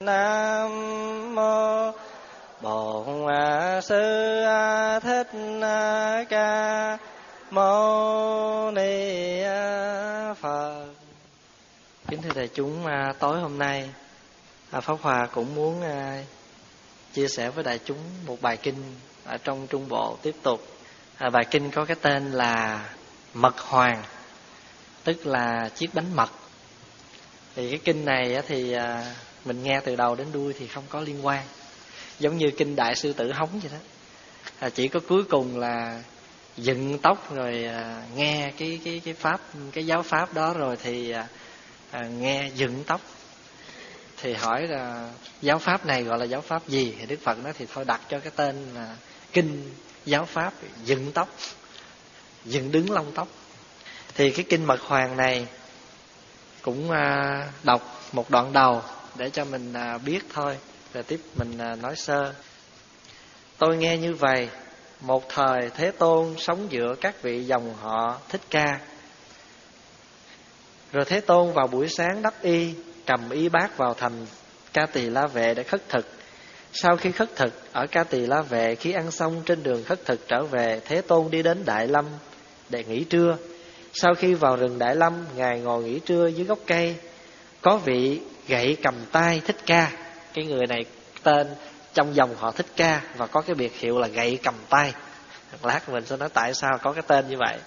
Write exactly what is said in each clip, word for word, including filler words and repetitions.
Nam mô Bổn Sư Thích Ca Mâu Ni Phật. Kính thưa đại chúng, tối hôm nay Pháp Hòa cũng muốn chia sẻ với đại chúng một bài kinh ở trong Trung Bộ tiếp tục. Bài kinh có cái tên là Mật Hoàng, tức là chiếc bánh mật. Thì cái kinh này thì mình nghe từ đầu đến đuôi thì không có liên quan, giống như kinh Đại Sư Tử Hống vậy đó. Chỉ có cuối cùng là dựng tóc rồi nghe cái cái cái pháp cái giáo pháp đó rồi thì à, nghe dựng tóc. Thì hỏi là giáo pháp này gọi là giáo pháp gì? Thì Đức Phật nói thì thôi đặt cho cái tên là kinh giáo pháp dựng tóc, dựng đứng lông tóc. Thì cái kinh Mật Hoàng này cũng à, đọc một đoạn đầu để cho mình à, biết thôi, rồi tiếp mình à, nói sơ. Tôi nghe như vậy: một thời Thế Tôn sống giữa các vị dòng họ Thích Ca. Rồi Thế Tôn vào buổi sáng đắp y, cầm y bát vào thành Ca Tỳ La Vệ để khất thực. Sau khi khất thực ở Ca Tỳ La Vệ, khi ăn xong trên đường khất thực trở về, Thế Tôn đi đến Đại Lâm để nghỉ trưa. Sau khi vào rừng Đại Lâm, Ngài ngồi nghỉ trưa dưới gốc cây. Có vị gậy cầm tay Thích Ca. Cái người này tên trong dòng họ Thích Ca và có cái biệt hiệu là gậy cầm tay. Lát mình sẽ nói tại sao có cái tên như vậy.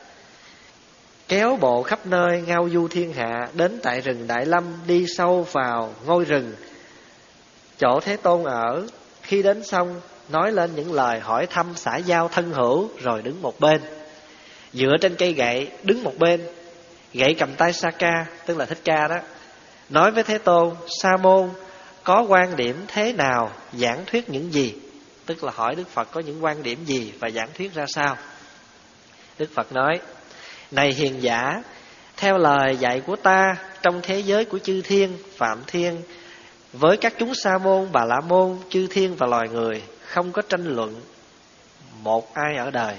Kéo bộ khắp nơi ngao du thiên hạ, đến tại rừng Đại Lâm, đi sâu vào ngôi rừng chỗ Thế Tôn ở. Khi đến xong, nói lên những lời hỏi thăm xã giao thân hữu, rồi đứng một bên. Dựa trên cây gậy, đứng một bên, gậy cầm tay Saka, tức là Thích Ca đó, nói với Thế Tôn: Sa môn có quan điểm thế nào, giảng thuyết những gì? Tức là hỏi Đức Phật có những quan điểm gì và giảng thuyết ra sao. Đức Phật nói: Này hiền giả, theo lời dạy của ta, trong thế giới của chư thiên, phạm thiên, với các chúng sa môn, bà la môn, chư thiên và loài người, không có tranh luận một ai ở đời.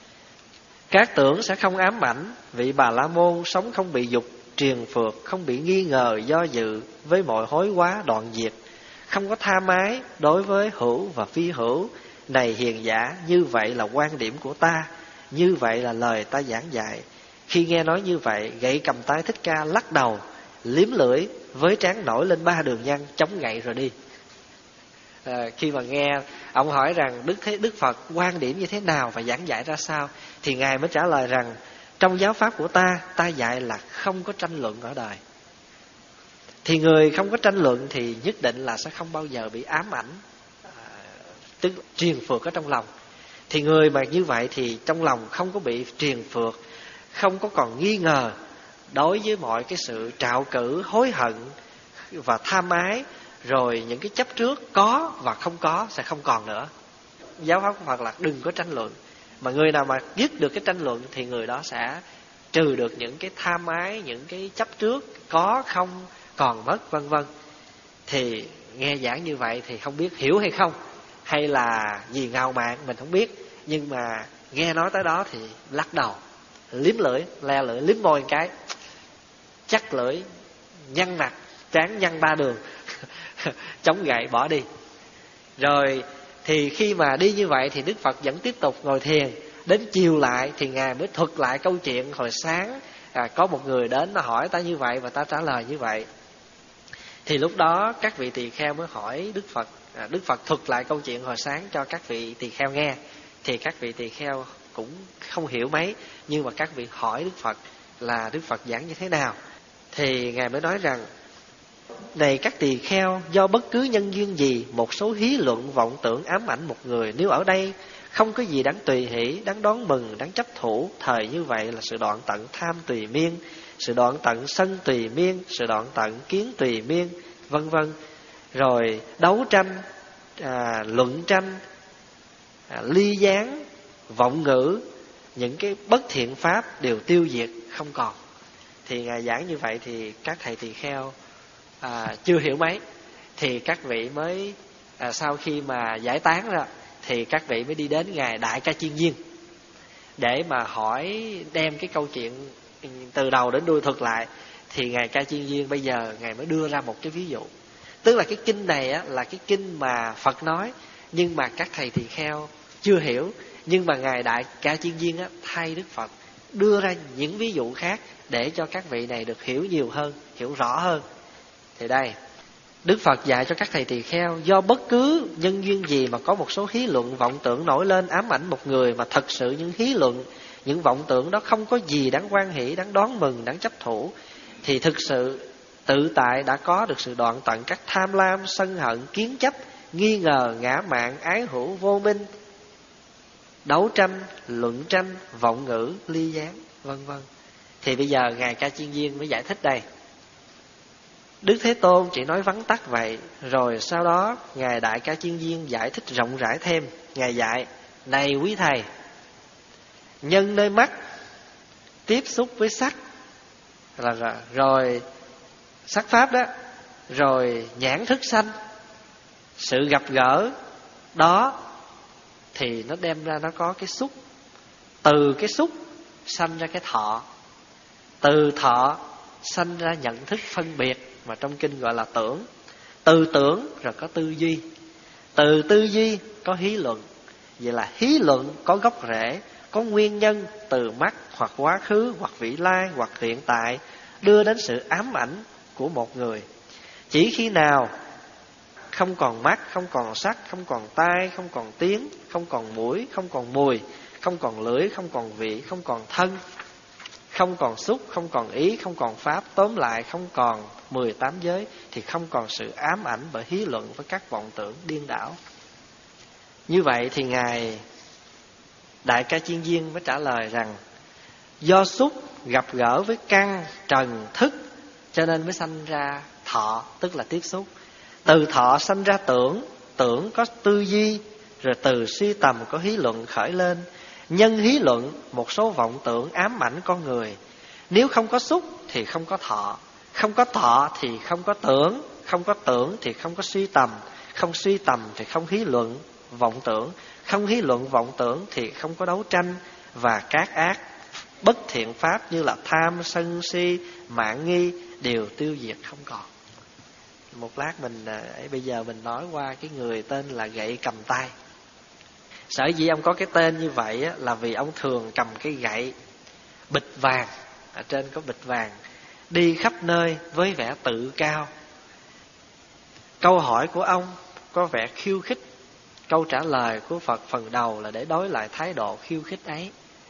Các tưởng sẽ không ám ảnh, vị bà la môn sống không bị dục triền phượt, không bị nghi ngờ do dự với mọi hối quá đoạn diệt, không có tha mái đối với hữu và phi hữu. Này hiền giả, như vậy là quan điểm của ta, như vậy là lời ta giảng dạy. Khi nghe nói như vậy, gậy cầm tay Thích Ca lắc đầu, liếm lưỡi, với trán nổi lên ba đường nhăn, chống gậy rồi đi. À, khi mà nghe ông hỏi rằng Đức Thế Đức Phật quan điểm như thế nào và giảng dạy ra sao, thì Ngài mới trả lời rằng: trong giáo pháp của ta, ta dạy là không có tranh luận ở đời. Thì người không có tranh luận thì nhất định là sẽ không bao giờ bị ám ảnh, à, tức triền phượt ở trong lòng. Thì người mà như vậy thì trong lòng không có bị triền phượt, không có còn nghi ngờ đối với mọi cái sự trạo cử, hối hận và tham ái, rồi những cái chấp trước có và không có sẽ không còn nữa. Giáo pháp của Phật là đừng có tranh luận. Mà người nào mà dứt được cái tranh luận thì người đó sẽ trừ được những cái tham ái, những cái chấp trước có không còn mất, vân vân. Thì nghe giảng như vậy thì không biết hiểu hay không, hay là gì ngạo mạn mình không biết. Nhưng mà nghe nói tới đó thì lắc đầu, liếm lưỡi, le lưỡi, liếm môi một cái, chắc lưỡi, nhăn mặt, trán nhăn ba đường, chống gậy bỏ đi. Rồi thì khi mà đi như vậy thì Đức Phật vẫn tiếp tục ngồi thiền. Đến chiều lại thì Ngài mới thuật lại câu chuyện hồi sáng, à, có một người đến nó hỏi ta như vậy và ta trả lời như vậy. Thì lúc đó các vị tỳ kheo mới hỏi Đức Phật, à, Đức Phật thuật lại câu chuyện hồi sáng cho các vị tỳ kheo nghe. Thì các vị tỳ kheo cũng không hiểu mấy, nhưng mà các vị hỏi Đức Phật là Đức Phật giảng như thế nào. Thì Ngài mới nói rằng: này các tỳ kheo, do bất cứ nhân duyên gì, một số hí luận vọng tưởng ám ảnh một người, nếu ở đây không có gì đáng tùy hỷ, đáng đón mừng, đáng chấp thủ, thời như vậy là sự đoạn tận tham tùy miên, sự đoạn tận sân tùy miên, sự đoạn tận kiến tùy miên, vân vân. Rồi đấu tranh, à, luận tranh, à, ly gián, vọng ngữ, những cái bất thiện pháp đều tiêu diệt không còn. Thì Ngài giảng như vậy thì các thầy tỳ kheo à, chưa hiểu mấy. Thì các vị mới à, sau khi mà giải tán ra thì các vị mới đi đến Ngài Đại Ca Chiên Viên để mà hỏi, đem cái câu chuyện từ đầu đến đuôi thuật lại. Thì Ngài Ca Chiên Viên bây giờ Ngài mới đưa ra một cái ví dụ. Tức là cái kinh này á, là cái kinh mà Phật nói, nhưng mà các thầy tỳ kheo chưa hiểu. Nhưng mà Ngài Đại Ca Chiên Viên á, thay Đức Phật đưa ra những ví dụ khác để cho các vị này được hiểu nhiều hơn, hiểu rõ hơn. Thì đây, Đức Phật dạy cho các thầy tỳ kheo, do bất cứ nhân duyên gì mà có một số hí luận vọng tưởng nổi lên ám ảnh một người, mà thật sự những hí luận, những vọng tưởng đó không có gì đáng hoan hỷ, đáng đón mừng, đáng chấp thủ, thì thực sự tự tại đã có được sự đoạn tận các tham lam, sân hận, kiến chấp, nghi ngờ, ngã mạn, ái hữu, vô minh, đấu tranh, luận tranh, vọng ngữ, ly gián, vân vân. Thì bây giờ Ngài Ca Chiên Viên mới giải thích đây. Đức Thế Tôn chỉ nói vắn tắt vậy, rồi sau đó Ngài Đại Ca Chiên Viên giải thích rộng rãi thêm. Ngài dạy: này quý thầy, nhân nơi mắt tiếp xúc với sắc là rồi sắc pháp đó, rồi nhãn thức sanh, sự gặp gỡ đó thì nó đem ra nó có cái xúc, từ cái xúc sanh ra cái thọ, từ thọ sanh ra nhận thức phân biệt, mà trong kinh gọi là tưởng, từ tưởng rồi có tư duy, từ tư duy có hí luận. Vậy là hí luận có gốc rễ, có nguyên nhân từ mắt, hoặc quá khứ, hoặc vị lai, hoặc hiện tại, đưa đến sự ám ảnh của một người. Chỉ khi nào không còn mắt, không còn sắc, không còn tai, không còn tiếng, không còn mũi, không còn mùi, không còn lưỡi, không còn vị, không còn thân, không còn xúc, không còn ý, không còn pháp, tóm lại không còn mười tám giới, thì không còn sự ám ảnh bởi hí luận với các vọng tưởng điên đảo. Như vậy thì Ngài Đại Ca Chiên Viên mới trả lời rằng, do xúc gặp gỡ với căn, trần, thức, cho nên mới sanh ra thọ, tức là tiếp xúc. Từ thọ sanh ra tưởng, tưởng có tư duy, rồi từ suy tầm có hí luận khởi lên. Nhân hí luận, một số vọng tưởng ám ảnh con người. Nếu không có xúc thì không có thọ, không có thọ thì không có tưởng, không có tưởng thì không có suy tầm, không suy tầm thì không hí luận vọng tưởng, không hí luận vọng tưởng thì không có đấu tranh, và các ác bất thiện pháp như là tham, sân si, mạn nghi đều tiêu diệt không còn. Một lát mình ấy, bây giờ mình nói qua cái người tên là gậy cầm tay. Sở dĩ ông có cái tên như vậy á, là vì ông thường cầm cái gậy bịch vàng, ở trên có bịch vàng, đi khắp nơi với vẻ tự cao. Câu hỏi của ông có vẻ khiêu khích, câu trả lời của Phật phần đầu là để đối lại thái độ khiêu khích ấy.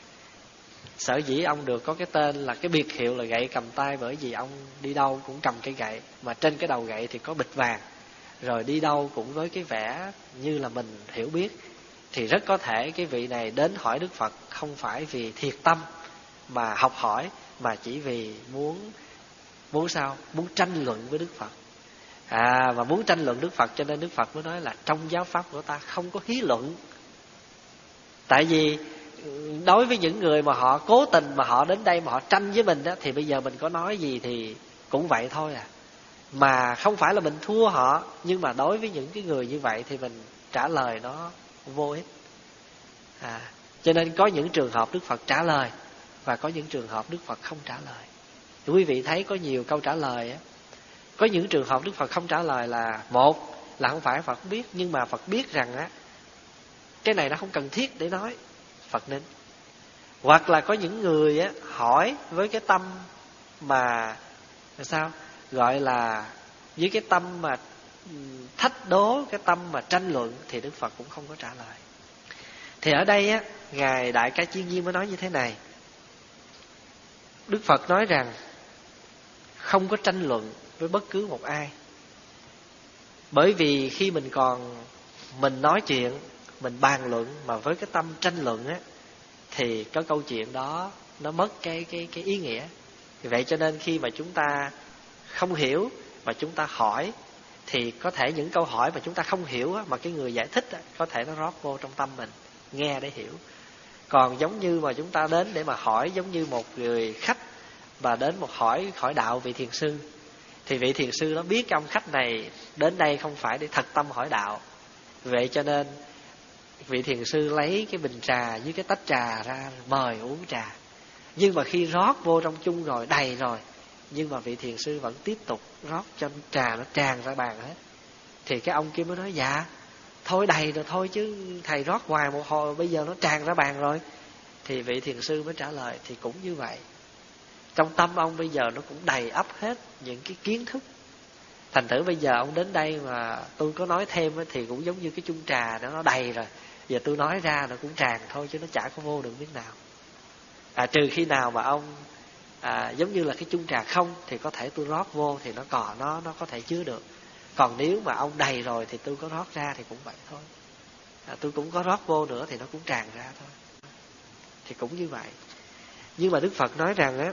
Sở dĩ ông được có cái tên là cái biệt hiệu là gậy cầm tay, bởi vì ông đi đâu cũng cầm cái gậy, mà trên cái đầu gậy thì có bịch vàng, rồi đi đâu cũng với cái vẻ như là mình hiểu biết. Thì rất có thể cái vị này đến hỏi Đức Phật không phải vì thiệt tâm mà học hỏi, mà chỉ vì muốn muốn sao? Muốn tranh luận với Đức Phật. À, và muốn tranh luận Đức Phật, cho nên Đức Phật mới nói là trong giáo pháp của ta không có hí luận. Tại vì đối với những người mà họ cố tình mà họ đến đây mà họ tranh với mình đó, thì bây giờ mình có nói gì thì cũng vậy thôi à. Mà không phải là mình thua họ, nhưng mà đối với những cái người như vậy thì mình trả lời nó vô ích. À, cho nên có những trường hợp Đức Phật trả lời, và có những trường hợp Đức Phật không trả lời. Quý vị thấy có nhiều câu trả lời á, có những trường hợp Đức Phật không trả lời là một là không phải Phật biết, nhưng mà Phật biết rằng á cái này nó không cần thiết để nói, Phật nín. Hoặc là có những người á hỏi với cái tâm mà sao gọi là với cái tâm mà thách đố, cái tâm mà tranh luận, thì Đức Phật cũng không có trả lời. Thì ở đây á, Ngài Đại Ca Chiên Viên mới nói như thế này. Đức Phật nói rằng không có tranh luận với bất cứ một ai. Bởi vì khi mình còn mình nói chuyện, mình bàn luận mà với cái tâm tranh luận á, thì có câu chuyện đó nó mất cái cái cái ý nghĩa. Vì vậy cho nên khi mà chúng ta không hiểu mà chúng ta hỏi, thì có thể những câu hỏi mà chúng ta không hiểu á, mà cái người giải thích á, có thể nó rót vô trong tâm mình, nghe để hiểu. Còn giống như mà chúng ta đến để mà hỏi, giống như một người khách và đến một hỏi hỏi đạo vị thiền sư, thì vị thiền sư nó biết cái ông khách này đến đây không phải để thật tâm hỏi đạo. Vậy cho nên vị thiền sư lấy cái bình trà với cái tách trà ra mời uống trà. Nhưng mà khi rót vô trong chung rồi, đầy rồi, nhưng mà vị thiền sư vẫn tiếp tục rót cho trà nó tràn ra bàn hết. Thì cái ông kia mới nói: dạ thôi đầy rồi thôi chứ thầy rót hoài một hồi bây giờ nó tràn ra bàn rồi. Thì vị thiền sư mới trả lời: thì cũng như vậy, trong tâm ông bây giờ nó cũng đầy ắp hết những cái kiến thức. Thành thử bây giờ ông đến đây mà tôi có nói thêm thì cũng giống như cái chung trà đó, nó đầy rồi. Giờ tôi nói ra nó cũng tràn thôi chứ nó chả có vô được miếng nào. À, trừ khi nào mà ông à, giống như là cái chung trà không thì có thể tôi rót vô thì nó còn nó nó có thể chứa được. Còn nếu mà ông đầy rồi thì tôi có rót ra thì cũng vậy thôi. À, tôi cũng có rót vô nữa thì nó cũng tràn ra thôi. Thì cũng như vậy. Nhưng mà Đức Phật nói rằng á,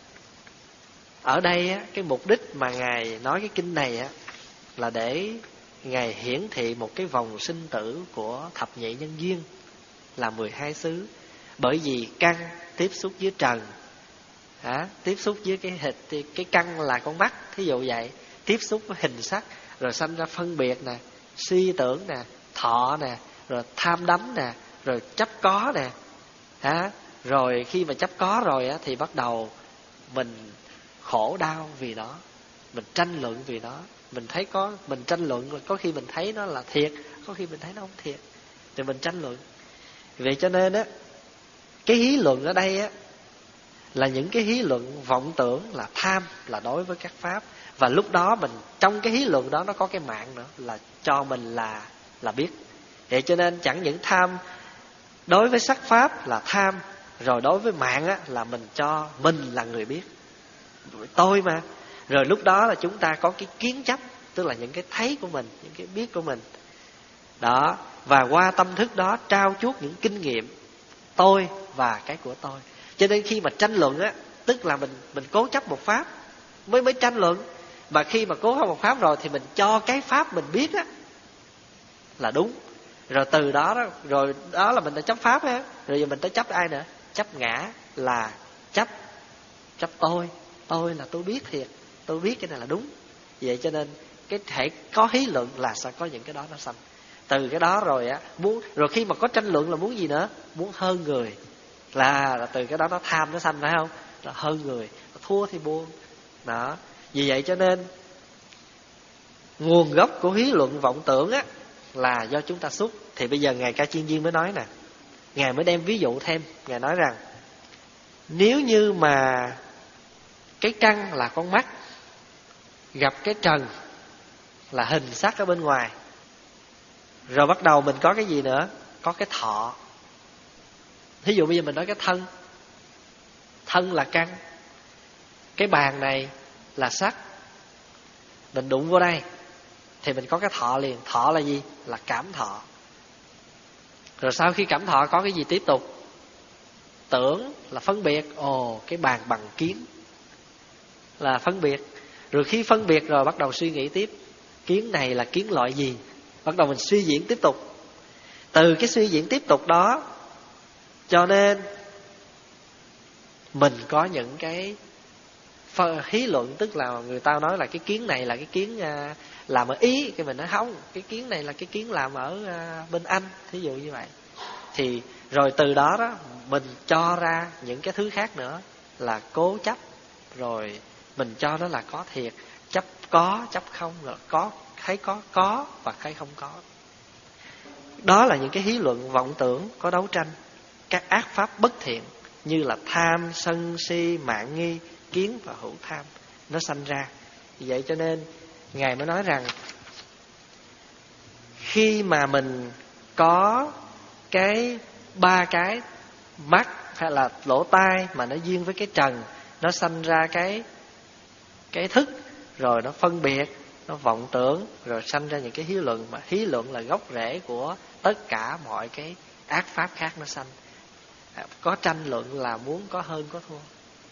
ở đây á, cái mục đích mà Ngài nói cái kinh này á, là để Ngài hiển thị một cái vòng sinh tử của thập nhị nhân duyên là mười hai xứ. Bởi vì căn tiếp xúc với trần, à, tiếp xúc với cái thịt, cái căn là con mắt, thí dụ vậy, tiếp xúc với hình sắc, rồi sanh ra phân biệt nè, suy tưởng nè, thọ nè, rồi tham đắm nè, rồi chấp có nè, à, rồi khi mà chấp có rồi á, thì bắt đầu mình khổ đau vì nó, mình tranh luận vì nó. Mình thấy có, mình tranh luận, có khi mình thấy nó là thiệt, có khi mình thấy nó không thiệt, thì mình tranh luận. Vậy cho nên á, cái hí luận ở đây á là những cái hí luận vọng tưởng, là tham, là đối với các pháp. Và lúc đó mình trong cái hí luận đó nó có cái mạng nữa, là cho mình là là biết. Vậy cho nên chẳng những tham đối với sắc pháp là tham, rồi đối với mạng á là mình cho mình là người biết, tôi mà. Rồi lúc đó là chúng ta có cái kiến chấp, tức là những cái thấy của mình, những cái biết của mình đó. Và qua tâm thức đó trao chuốt những kinh nghiệm tôi và cái của tôi. Cho nên khi mà tranh luận á, tức là mình mình cố chấp một pháp mới mới tranh luận. Mà khi mà cố chấp một pháp rồi thì mình cho cái pháp mình biết á là đúng. Rồi từ đó đó, rồi đó là mình đã chấp pháp á. Rồi giờ mình tới chấp ai nữa? Chấp ngã, là chấp chấp tôi. Tôi là tôi biết thiệt, tôi biết cái này là đúng. Vậy cho nên cái thể có hí luận là sẽ có những cái đó nó sanh. Từ cái đó rồi á, muốn rồi khi mà có tranh luận là muốn gì nữa? Muốn hơn người. Là, là từ cái đó nó tham nó sanh, phải không? Là hơn người, thua thì buông. Đó. Vì vậy cho nên nguồn gốc của hí luận vọng tưởng á là do chúng ta xúc. Thì bây giờ Ngài Ca Chiên Viên mới nói nè, Ngài mới đem ví dụ thêm. Ngài nói rằng nếu như mà cái căn là con mắt gặp cái trần là hình sắc ở bên ngoài, rồi bắt đầu mình có cái gì nữa? Có cái thọ. Thí dụ bây giờ mình nói cái thân, thân là căn, cái bàn này là sắc, mình đụng vô đây thì mình có cái thọ liền. Thọ là gì? Là cảm thọ. Rồi sau khi cảm thọ có cái gì tiếp tục? Tưởng là phân biệt. Ồ, cái bàn bằng kiến là phân biệt. Rồi khi phân biệt rồi bắt đầu suy nghĩ tiếp, kiến này là kiến loại gì? Bắt đầu mình suy diễn tiếp tục. Từ cái suy diễn tiếp tục đó cho nên mình có những cái hí luận. Tức là người ta nói là cái kiến này là cái kiến làm ở Ý, cái mình nói không, cái kiến này là cái kiến làm ở bên Anh, thí dụ như vậy. Thì rồi từ đó đó mình cho ra những cái thứ khác nữa, là cố chấp. Rồi mình cho nó là có thiệt, chấp có, chấp không, rồi có thấy có có và thấy không có. Đó là những cái hí luận vọng tưởng có đấu tranh. Các ác pháp bất thiện như là tham, sân si, mạn nghi, kiến và hữu tham nó sanh ra. Vậy cho nên Ngài mới nói rằng khi mà mình có cái ba cái mắt hay là lỗ tai mà nó duyên với cái trần, nó sanh ra cái cái thức, rồi nó phân biệt, nó vọng tưởng, rồi sanh ra những cái hí luận. Mà hí luận là gốc rễ của tất cả mọi cái ác pháp khác nó sanh. Có tranh luận là muốn có hơn có thua.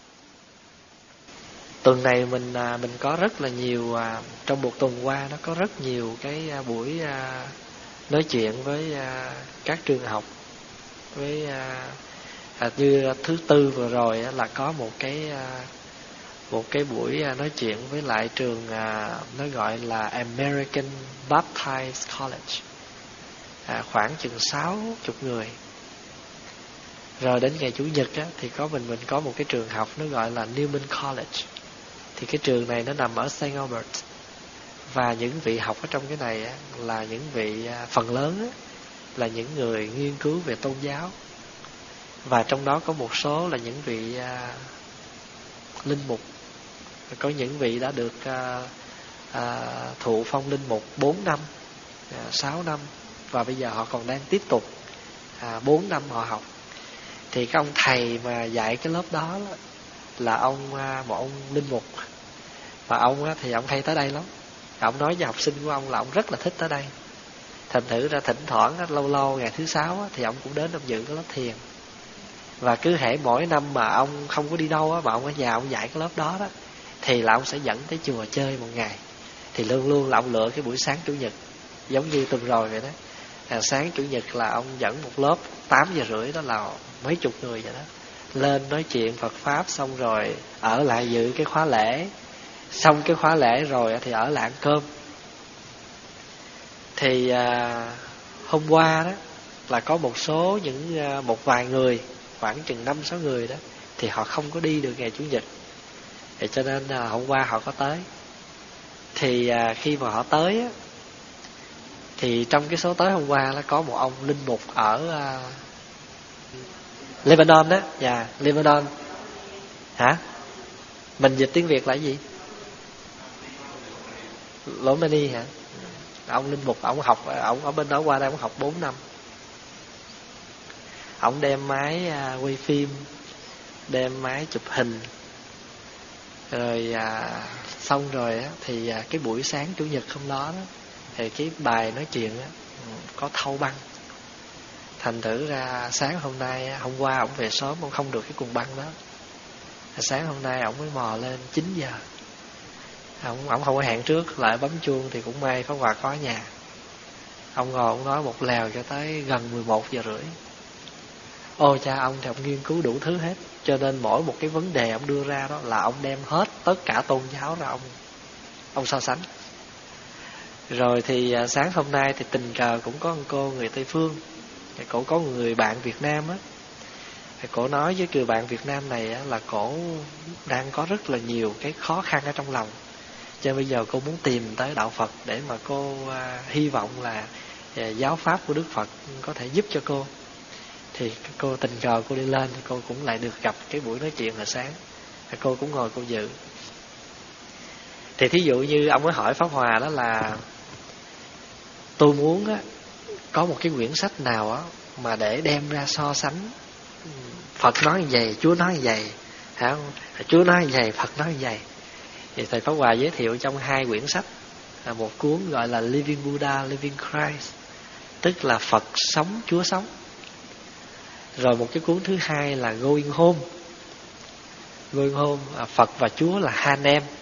Tuần này mình mình có rất là nhiều, trong một tuần qua nó có rất nhiều cái buổi nói chuyện với các trường học. Với như thứ tư vừa rồi là có một cái một cái buổi nói chuyện với lại trường, nó gọi là American Baptist College, à, khoảng chừng sáu chục người. Rồi đến ngày Chủ nhật á, thì có mình mình có một cái trường học nó gọi là Newman College. Thì cái trường này nó nằm ở Saint Albert. Và những vị học ở trong cái này á, là những vị phần lớn á, là những người nghiên cứu về tôn giáo. Và trong đó có một số là những vị à, linh mục. Có những vị đã được à, à, thụ phong linh mục bốn năm, à, sáu năm. Và bây giờ họ còn đang tiếp tục à, bốn năm họ học. Thì cái ông thầy mà dạy cái lớp đó là ông à, một ông linh mục. Và ông á, thì ông hay tới đây lắm. Ông nói với học sinh của ông là ông rất là thích tới đây. Thành thử ra thỉnh thoảng á, lâu lâu ngày thứ sáu á, thì ông cũng đến ông dự cái lớp thiền. Và cứ hễ mỗi năm mà ông không có đi đâu á, mà ông ở nhà ông dạy cái lớp đó đó, thì là ông sẽ dẫn tới chùa chơi một ngày. Thì luôn luôn là ông lựa cái buổi sáng chủ nhật, giống như tuần rồi vậy đó. À, sáng chủ nhật là ông dẫn một lớp tám giờ rưỡi, đó là mấy chục người vậy đó, lên nói chuyện Phật Pháp, xong rồi ở lại dự cái khóa lễ. Xong cái khóa lễ rồi thì ở lại ăn cơm. Thì à, hôm qua đó là có một số những à, một vài người, khoảng chừng năm sáu người đó, thì họ không có đi được ngày chủ nhật. Thì cho nên à, hôm qua họ có tới. Thì à, khi mà họ tới á, thì trong cái số tới hôm qua là có một ông linh mục ở à, Lebanon đó. Dạ, yeah, Lebanon. Hả? Mình dịch tiếng Việt là cái gì? Romani hả? Ông linh mục, ông học, ông ở bên đó qua đây ông học bốn năm. Ông đem máy à, quay phim, đem máy chụp hình. Rồi à, xong rồi á, thì à, cái buổi sáng chủ nhật hôm đó, đó thì cái bài nói chuyện á, có thâu băng. Thành thử ra sáng hôm nay, hôm qua ông về sớm, ông không được cái cuồng băng đó. Sáng hôm nay ông mới mò lên chín giờ. Ông, ông không có hẹn trước, lại bấm chuông thì cũng may Pháp Hòa có ở nhà. Ông ngồi ông nói một lèo cho tới gần mười một giờ rưỡi. Ôi cha, ông thì ông nghiên cứu đủ thứ hết. Cho nên mỗi một cái vấn đề ông đưa ra đó là ông đem hết tất cả tôn giáo ra, ông ông so sánh. Rồi thì sáng hôm nay thì tình cờ cũng có một cô người Tây Phương, thì cổ có một người bạn Việt Nam á. Thì cổ nói với người bạn Việt Nam này á, là cổ đang có rất là nhiều cái khó khăn ở trong lòng. Cho nên bây giờ cô muốn tìm tới đạo Phật để mà cô à, hy vọng là à, giáo pháp của Đức Phật có thể giúp cho cô. Thì cô tình cờ cô đi lên thì cô cũng lại được gặp cái buổi nói chuyện hồi sáng. Thì cô cũng ngồi cô dự. Thì thí dụ như ông mới hỏi Pháp Hòa đó là tôi muốn á, có một cái quyển sách nào á mà để đem ra so sánh Phật nói như vậy, Chúa nói như vậy, hả? Chúa nói như vậy, Phật nói như vậy. Thì thầy Pháp Hòa giới thiệu trong hai quyển sách, một cuốn gọi là Living Buddha, Living Christ, tức là Phật sống, Chúa sống. Rồi một cái cuốn thứ hai là Going Home. Going Home, Phật và Chúa là hai anh em.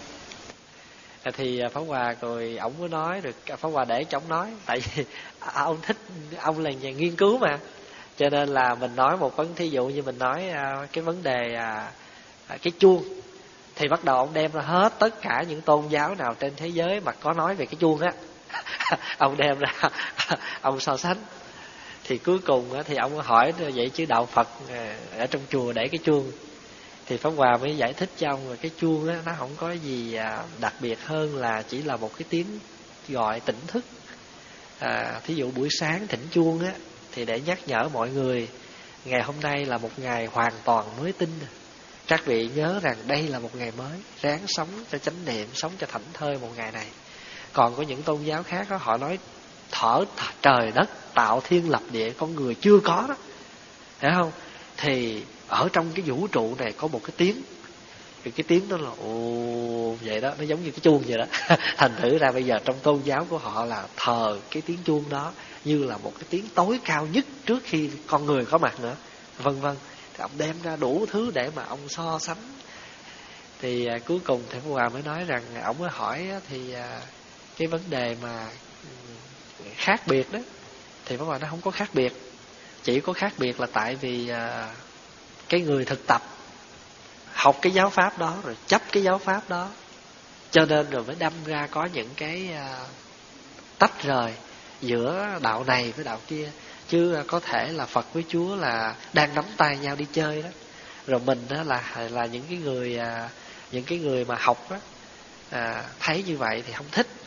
Thì Pháp Hòa rồi ổng mới nói được, Pháp Hòa để cho ổng nói, tại vì ông thích, ông là nhà nghiên cứu mà, cho nên là mình nói một vấn, thí dụ như mình nói cái vấn đề cái chuông, thì bắt đầu ông đem ra hết tất cả những tôn giáo nào trên thế giới mà có nói về cái chuông á. Ông đem ra ông so sánh. Thì cuối cùng á, thì ông hỏi vậy chứ đạo Phật ở trong chùa để cái chuông. Thì Pháp Hòa mới giải thích cho ông là cái chuông á, nó không có gì đặc biệt hơn là chỉ là một cái tiếng gọi tỉnh thức. À, thí dụ buổi sáng thỉnh chuông á, thì để nhắc nhở mọi người ngày hôm nay là một ngày hoàn toàn mới tinh. Các vị nhớ rằng đây là một ngày mới, ráng sống cho chánh niệm, sống cho thảnh thơi một ngày này. Còn có những tôn giáo khác đó, họ nói thở trời đất, tạo thiên lập địa, con người chưa có đó, hiểu không? Thì ở trong cái vũ trụ này có một cái tiếng, thì cái tiếng đó là ồ vậy đó, nó giống như cái chuông vậy đó. Thành thử ra bây giờ trong tôn giáo của họ là thờ cái tiếng chuông đó như là một cái tiếng tối cao nhất trước khi con người có mặt nữa, vân vân. Thì ông đem ra đủ thứ để mà ông so sánh. Thì à, cuối cùng thầy Phú Hòa mới nói rằng ông mới hỏi á, thì à, cái vấn đề mà khác biệt đó, thì Pháp Hòa nó không có khác biệt, chỉ có khác biệt là tại vì à, cái người thực tập học cái giáo pháp đó rồi chấp cái giáo pháp đó, cho nên rồi mới đâm ra có những cái à, tách rời giữa đạo này với đạo kia. Chứ có thể là Phật với Chúa là đang nắm tay nhau đi chơi đó, rồi mình đó là là những cái người à, những cái người mà học đó, à, thấy như vậy thì không thích,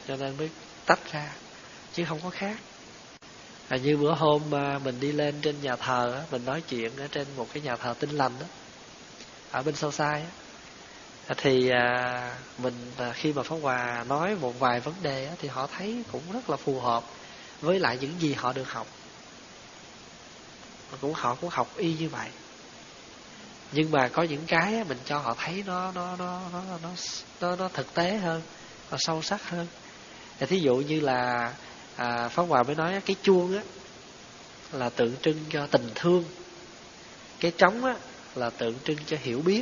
cho nên mới tách ra, chứ không có khác. À, như bữa hôm mà mình đi lên trên nhà thờ á, mình nói chuyện ở trên một cái nhà thờ Tin Lành á, ở bên Sâu Sai á, thì à, mình à, khi mà Pháp Hòa nói một vài vấn đề á, thì họ thấy cũng rất là phù hợp với lại những gì họ được học. Cũng họ cũng học y như vậy, nhưng mà có những cái á, mình cho họ thấy nó nó nó nó nó nó, nó thực tế hơn, nó sâu sắc hơn. Thì thí dụ như là à, Pháp Hòa mới nói cái chuông á là tượng trưng cho tình thương, cái trống á là tượng trưng cho hiểu biết.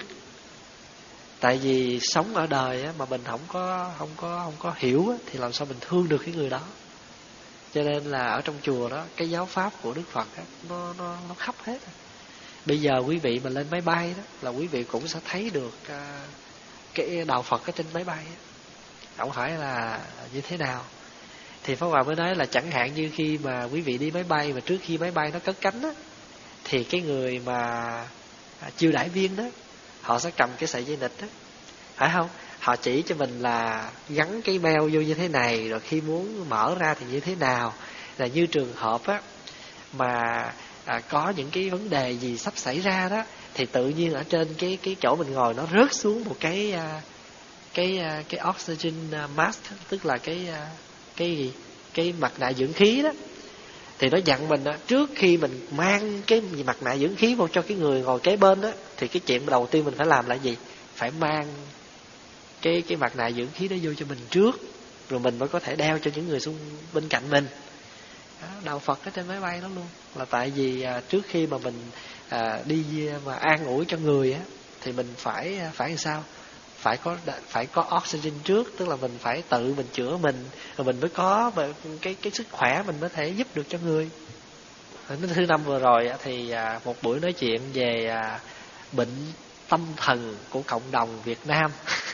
Tại vì sống ở đời á, mà mình không có không có không có hiểu á, thì làm sao mình thương được cái người đó. Cho nên là ở trong chùa đó, cái giáo pháp của Đức Phật á, nó nó nó khắp hết. Bây giờ quý vị mà lên máy bay đó là quý vị cũng sẽ thấy được uh, cái đạo Phật ở trên máy bay á. Không hỏi là như thế nào. Thì Pháp Hòa mới nói là chẳng hạn như khi mà quý vị đi máy bay, mà trước khi máy bay nó cất cánh á, thì cái người mà à, chiêu đãi viên đó, họ sẽ cầm cái sợi dây nịt đó, phải không? Họ chỉ cho mình là gắn cái beo vô như thế này, rồi khi muốn mở ra thì như thế nào. Là như trường hợp á mà à, có những cái vấn đề gì sắp xảy ra đó, thì tự nhiên ở trên cái cái chỗ mình ngồi nó rớt xuống một cái à, cái à, cái oxygen mask, tức là cái à, cái gì cái mặt nạ dưỡng khí đó. Thì nó dặn mình đó, trước khi mình mang cái mặt nạ dưỡng khí vô cho cái người ngồi kế bên đó, thì cái chuyện đầu tiên mình phải làm là gì? Phải mang cái cái mặt nạ dưỡng khí đó vô cho mình trước, rồi mình mới có thể đeo cho những người xung bên cạnh mình. Đó, đạo Phật ở trên máy bay đó luôn, là tại vì à, trước khi mà mình à, đi mà an ủi cho người á, thì mình phải phải làm sao? Phải có phải có oxygen trước, tức là mình phải tự mình chữa mình, rồi mình mới có cái cái sức khỏe, mình mới thể giúp được cho người. Thứ năm vừa rồi thì một buổi nói chuyện về bệnh tâm thần của cộng đồng Việt Nam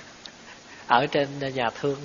ở trên nhà thương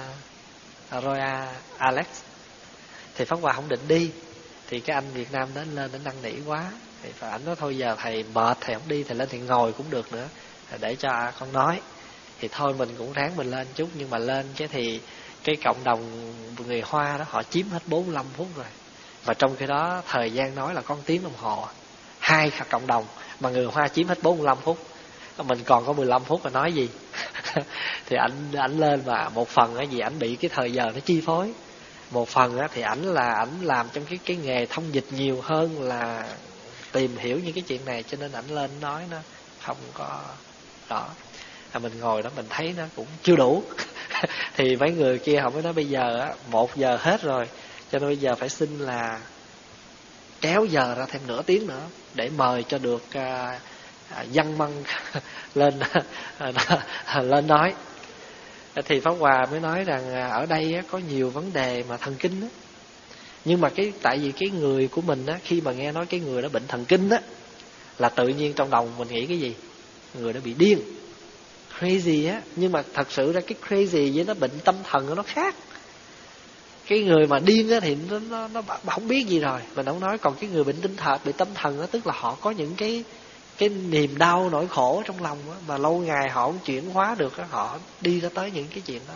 Royal Alex. Thì Pháp Hòa không định đi, thì cái anh Việt Nam đến lên đến năn nỉ quá, thì ảnh nói thôi giờ thầy mệt thầy không đi, thầy lên thì ngồi cũng được nữa, để cho con nói. Thì thôi mình cũng ráng mình lên chút, nhưng mà lên cái thì cái cộng đồng người Hoa đó họ chiếm hết bốn mươi lăm phút rồi, và trong khi đó thời gian nói là có một tiếng đồng hồ, hai cộng đồng mà người Hoa chiếm hết bốn mươi lăm phút, mình còn có mười lăm phút mà nói gì. Thì ảnh ảnh lên, và một phần á vì ảnh bị cái thời giờ nó chi phối, một phần á thì ảnh là ảnh làm trong cái cái nghề thông dịch nhiều hơn là tìm hiểu những cái chuyện này, cho nên ảnh lên nói nó không có rõ. À, mình ngồi đó mình thấy nó cũng chưa đủ. Thì mấy người kia họ mới nói bây giờ á một giờ hết rồi, cho nên bây giờ phải xin là kéo giờ ra thêm nửa tiếng nữa để mời cho được à, à, văn măng lên à, lên nói. Thì Pháp Hòa mới nói rằng à, ở đây á, có nhiều vấn đề mà thần kinh á, nhưng mà cái tại vì cái người của mình á, khi mà nghe nói cái người đó bệnh thần kinh á, là tự nhiên trong đầu mình nghĩ cái gì? Người đó bị điên, crazy á. Nhưng mà thật sự ra cái crazy với nó bệnh tâm thần nó khác. Cái người mà điên á thì nó, nó, nó không biết gì rồi mình không nói. Còn cái người bệnh tinh thần, bị tâm thần á, tức là họ có những cái cái niềm đau nỗi khổ trong lòng á, mà lâu ngày họ không chuyển hóa được á, họ đi ra tới những cái chuyện đó.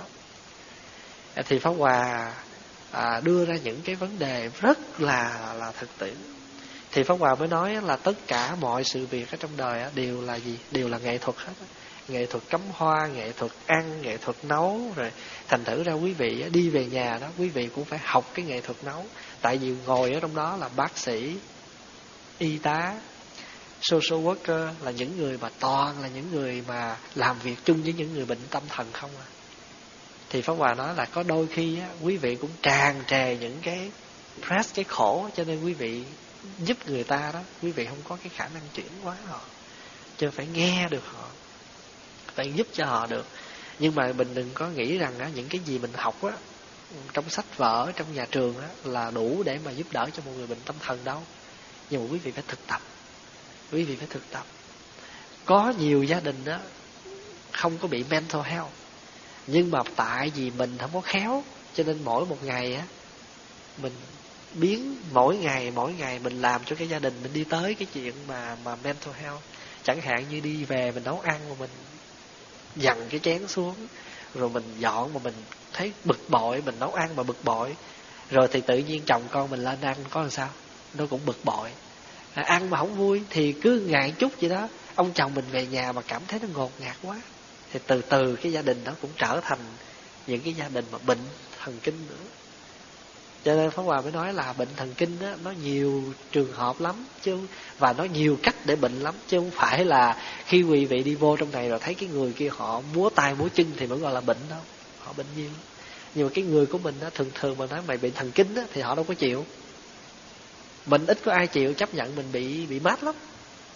Thì Pháp Hòa à, đưa ra những cái vấn đề rất là là thực tiễn. Thì Pháp Hòa mới nói là tất cả mọi sự việc ở trong đời á, đều là gì? Đều là nghệ thuật hết á. Nghệ thuật cắm hoa, nghệ thuật ăn, nghệ thuật nấu. Rồi thành thử ra quý vị á, đi về nhà đó, quý vị cũng phải học cái nghệ thuật nấu. Tại vì ngồi ở trong đó là bác sĩ, y tá, social worker, là những người mà toàn là những người mà làm việc chung với những người bệnh tâm thần không à. Thì Pháp Hòa nói là có đôi khi á, quý vị cũng tràn trề những cái press, cái khổ, cho nên quý vị giúp người ta đó, quý vị không có cái khả năng chuyển hóa họ, chứ phải nghe được họ, phải giúp cho họ được. Nhưng mà mình đừng có nghĩ rằng á, những cái gì mình học á, trong sách vở, trong nhà trường á, là đủ để mà giúp đỡ cho một người bệnh tâm thần đâu. Nhưng mà quý vị phải thực tập, quý vị phải thực tập. Có nhiều gia đình á không có bị mental health, nhưng mà tại vì mình không có khéo, cho nên mỗi một ngày á mình biến mỗi ngày mỗi ngày mình làm cho cái gia đình mình đi tới cái chuyện mà mà mental health. Chẳng hạn như đi về mình nấu ăn mà mình dằn cái chén xuống, rồi mình dọn mà mình thấy bực bội, mình nấu ăn mà bực bội, rồi thì tự nhiên chồng con mình lên ăn có làm sao, nó cũng bực bội. À, ăn mà không vui thì cứ ngại chút vậy đó. Ông chồng mình về nhà mà cảm thấy nó ngột ngạt quá, thì từ từ cái gia đình đó cũng trở thành những cái gia đình mà bệnh thần kinh nữa. Cho nên Pháp Hòa mới nói là bệnh thần kinh đó, nó nhiều trường hợp lắm chứ, và nó nhiều cách để bệnh lắm, chứ không phải là khi quý vị đi vô trong này rồi thấy cái người kia họ múa tay múa chân thì mới gọi là bệnh đâu. Họ bệnh nhiều. Nhưng mà cái người của mình đó, thường thường mà nói mày bị thần kinh đó, thì họ đâu có chịu. Mình ít có ai chịu chấp nhận mình bị bị mát lắm.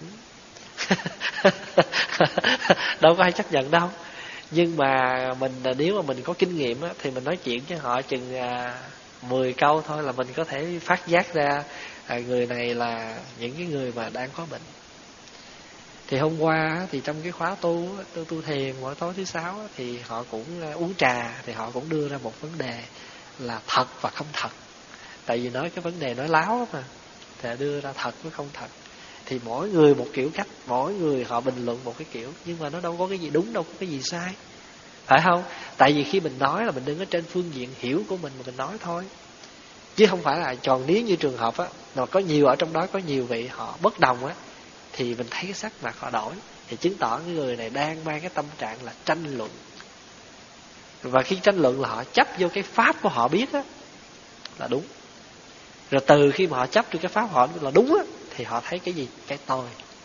Đâu có ai chấp nhận đâu. Nhưng mà mình nếu mà mình có kinh nghiệm á, thì mình nói chuyện với họ chừng à, mười câu thôi là mình có thể phát giác ra à, người này là những cái người mà đang có bệnh. Thì hôm qua thì trong cái khóa tu tu, tu thiền mỗi tối thứ sáu thì họ cũng uống trà, thì họ cũng đưa ra một vấn đề là thật và không thật. Tại vì nói cái vấn đề nói láo mà, thì đưa ra thật với không thật. Thì mỗi người một kiểu cách, mỗi người họ bình luận một cái kiểu, nhưng mà nó đâu có cái gì đúng, đâu có cái gì sai, phải không? Tại vì khi mình nói là mình đứng ở trên phương diện hiểu của mình mà mình nói thôi, chứ không phải là tròn. Nếu như trường hợp á, mà có nhiều ở trong đó có nhiều vị họ bất đồng á, thì mình thấy cái sắc mặt họ đổi, thì chứng tỏ cái người này đang mang cái tâm trạng là tranh luận. Và khi tranh luận là họ chấp vô cái pháp của họ biết á là đúng. Rồi từ khi mà họ chấp vô cái pháp họ là đúng á, thì họ thấy cái gì? Cái tôi.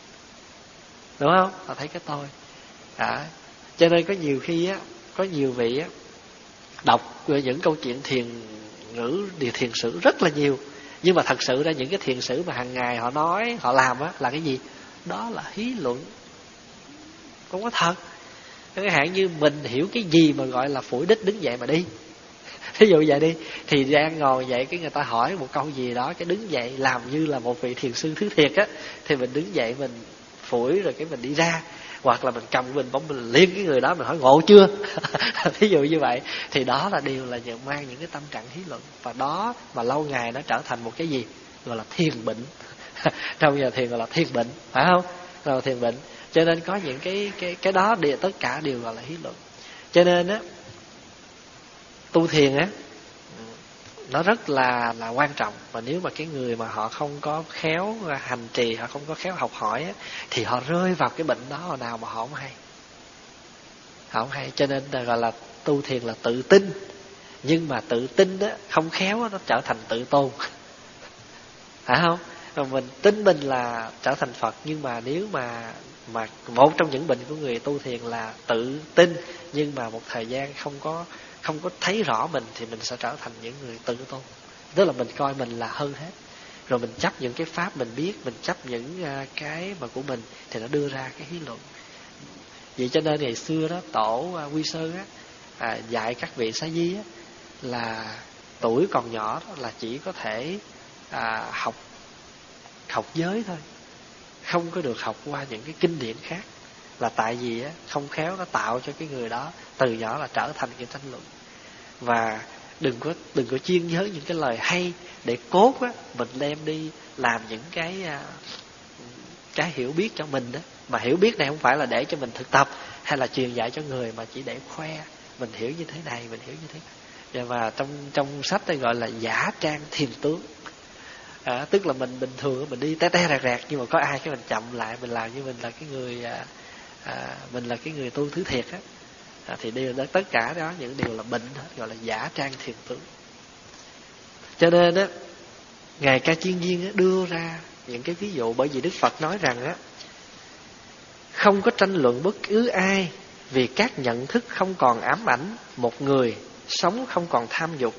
Đúng không? Họ thấy cái tôi. À, cho nên có nhiều khi á, có nhiều vị á đọc những câu chuyện thiền ngữ, điều thiền sử rất là nhiều, nhưng mà thật sự ra những cái thiền sử mà hàng ngày họ nói, họ làm á là cái gì? Đó là hí luận, không có thật. Cái hạn như mình hiểu cái gì mà gọi là phủi đích đứng dậy mà đi. Ví dụ vậy đi, thì đang ngồi vậy cái người ta hỏi một câu gì đó, cái đứng dậy làm như là một vị thiền sư thứ thiệt á, thì mình đứng dậy mình phủi rồi cái mình đi ra. Hoặc là mình cầm mình bỗng mình liên cái người đó mình hỏi ngộ chưa. Ví dụ như vậy, thì đó là điều là mang những cái tâm trạng hí luận. Và đó mà lâu ngày nó trở thành một cái gì gọi là thiền bệnh. Trong giờ thiền gọi là thiền bệnh, phải không? Rồi thiền bệnh. Cho nên có những cái cái cái đó đều, tất cả đều gọi là hí luận. Cho nên á, tu thiền á nó rất là là quan trọng. Và nếu mà cái người mà họ không có khéo hành trì, họ không có khéo học hỏi á, thì họ rơi vào cái bệnh đó hồi nào mà họ không hay. Họ không hay. Cho nên là gọi là tu thiền là tự tin. Nhưng mà tự tin á không khéo á, nó trở thành tự tôn. Phải không? Rồi mình tin mình là trở thành Phật. Nhưng mà nếu mà mà một trong những bệnh của người tu thiền là tự tin, nhưng mà một thời gian không có không có thấy rõ mình, thì mình sẽ trở thành những người tự tôn. Tức là mình coi mình là hơn hết, rồi mình chấp những cái pháp mình biết, mình chấp những cái mà của mình, thì nó đưa ra cái hí luận. Vậy cho nên ngày xưa đó tổ Quy Sơn á, à, dạy các vị sa di á, là tuổi còn nhỏ đó, là chỉ có thể à, học học giới thôi, không có được học qua những cái kinh điển khác. Là tại vì á, không khéo nó tạo cho cái người đó từ nhỏ là trở thành cái tranh luận. Và đừng có đừng có chuyên nhớ những cái lời hay để cốt á mình đem đi làm những cái cái hiểu biết cho mình đó. Mà hiểu biết này không phải là để cho mình thực tập hay là truyền dạy cho người, mà chỉ để khoe mình hiểu như thế này, mình hiểu như thế này. Và trong trong sách đây gọi là giả trang thiền tướng. À, tức là mình bình thường mình đi té té rạc rạc, nhưng mà có ai cái mình chậm lại, mình làm như mình là cái người à, à, mình là cái người tu thứ thiệt á, à, thì điều đó, tất cả đó những điều là bệnh hết, gọi là giả trang thiền tướng. Cho nên á, ngài Ca Chiên Viên á, đưa ra những cái ví dụ, bởi vì Đức Phật nói rằng á, không có tranh luận bất cứ ai, vì các nhận thức không còn ám ảnh một người, sống không còn tham dục.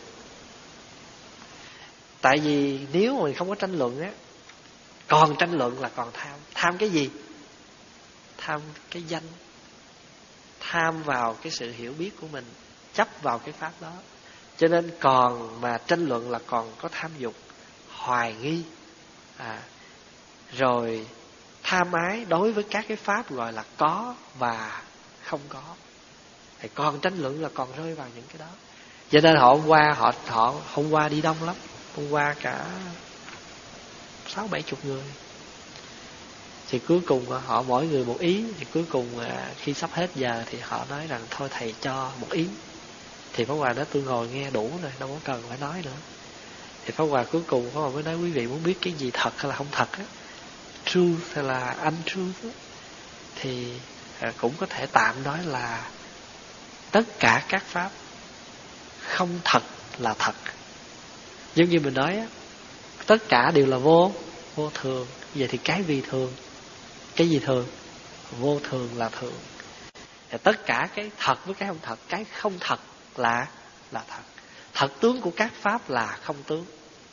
Tại vì nếu mà mình không có tranh luận á, còn tranh luận là còn tham. Tham cái gì? Tham cái danh, tham vào cái sự hiểu biết của mình, chấp vào cái pháp đó. Cho nên còn mà tranh luận là còn có tham dục, hoài nghi, à, rồi tham ái đối với các cái pháp gọi là có và không có. Thì còn tranh luận là còn rơi vào những cái đó. Cho nên họ hôm qua họ họ hôm qua đi đông lắm. Hôm qua cả sáu bảy chục người. Thì cuối cùng họ mỗi người một ý. Thì cuối cùng khi sắp hết giờ thì họ nói rằng thôi thầy cho một ý. Thì Pháp Hòa nói tôi ngồi nghe đủ rồi, đâu có cần phải nói nữa. Thì Pháp Hòa cuối cùng Pháp Hòa mới nói quý vị muốn biết cái gì thật hay là không thật á, truth hay là untruth á, thì cũng có thể tạm nói là tất cả các pháp không thật là thật. Giống như mình nói á, tất cả đều là vô vô thường. Vậy thì cái gì thường? Cái gì thường? Vô thường là thường. Thì tất cả cái thật với cái không thật, cái không thật là là thật. Thật tướng của các pháp là không tướng,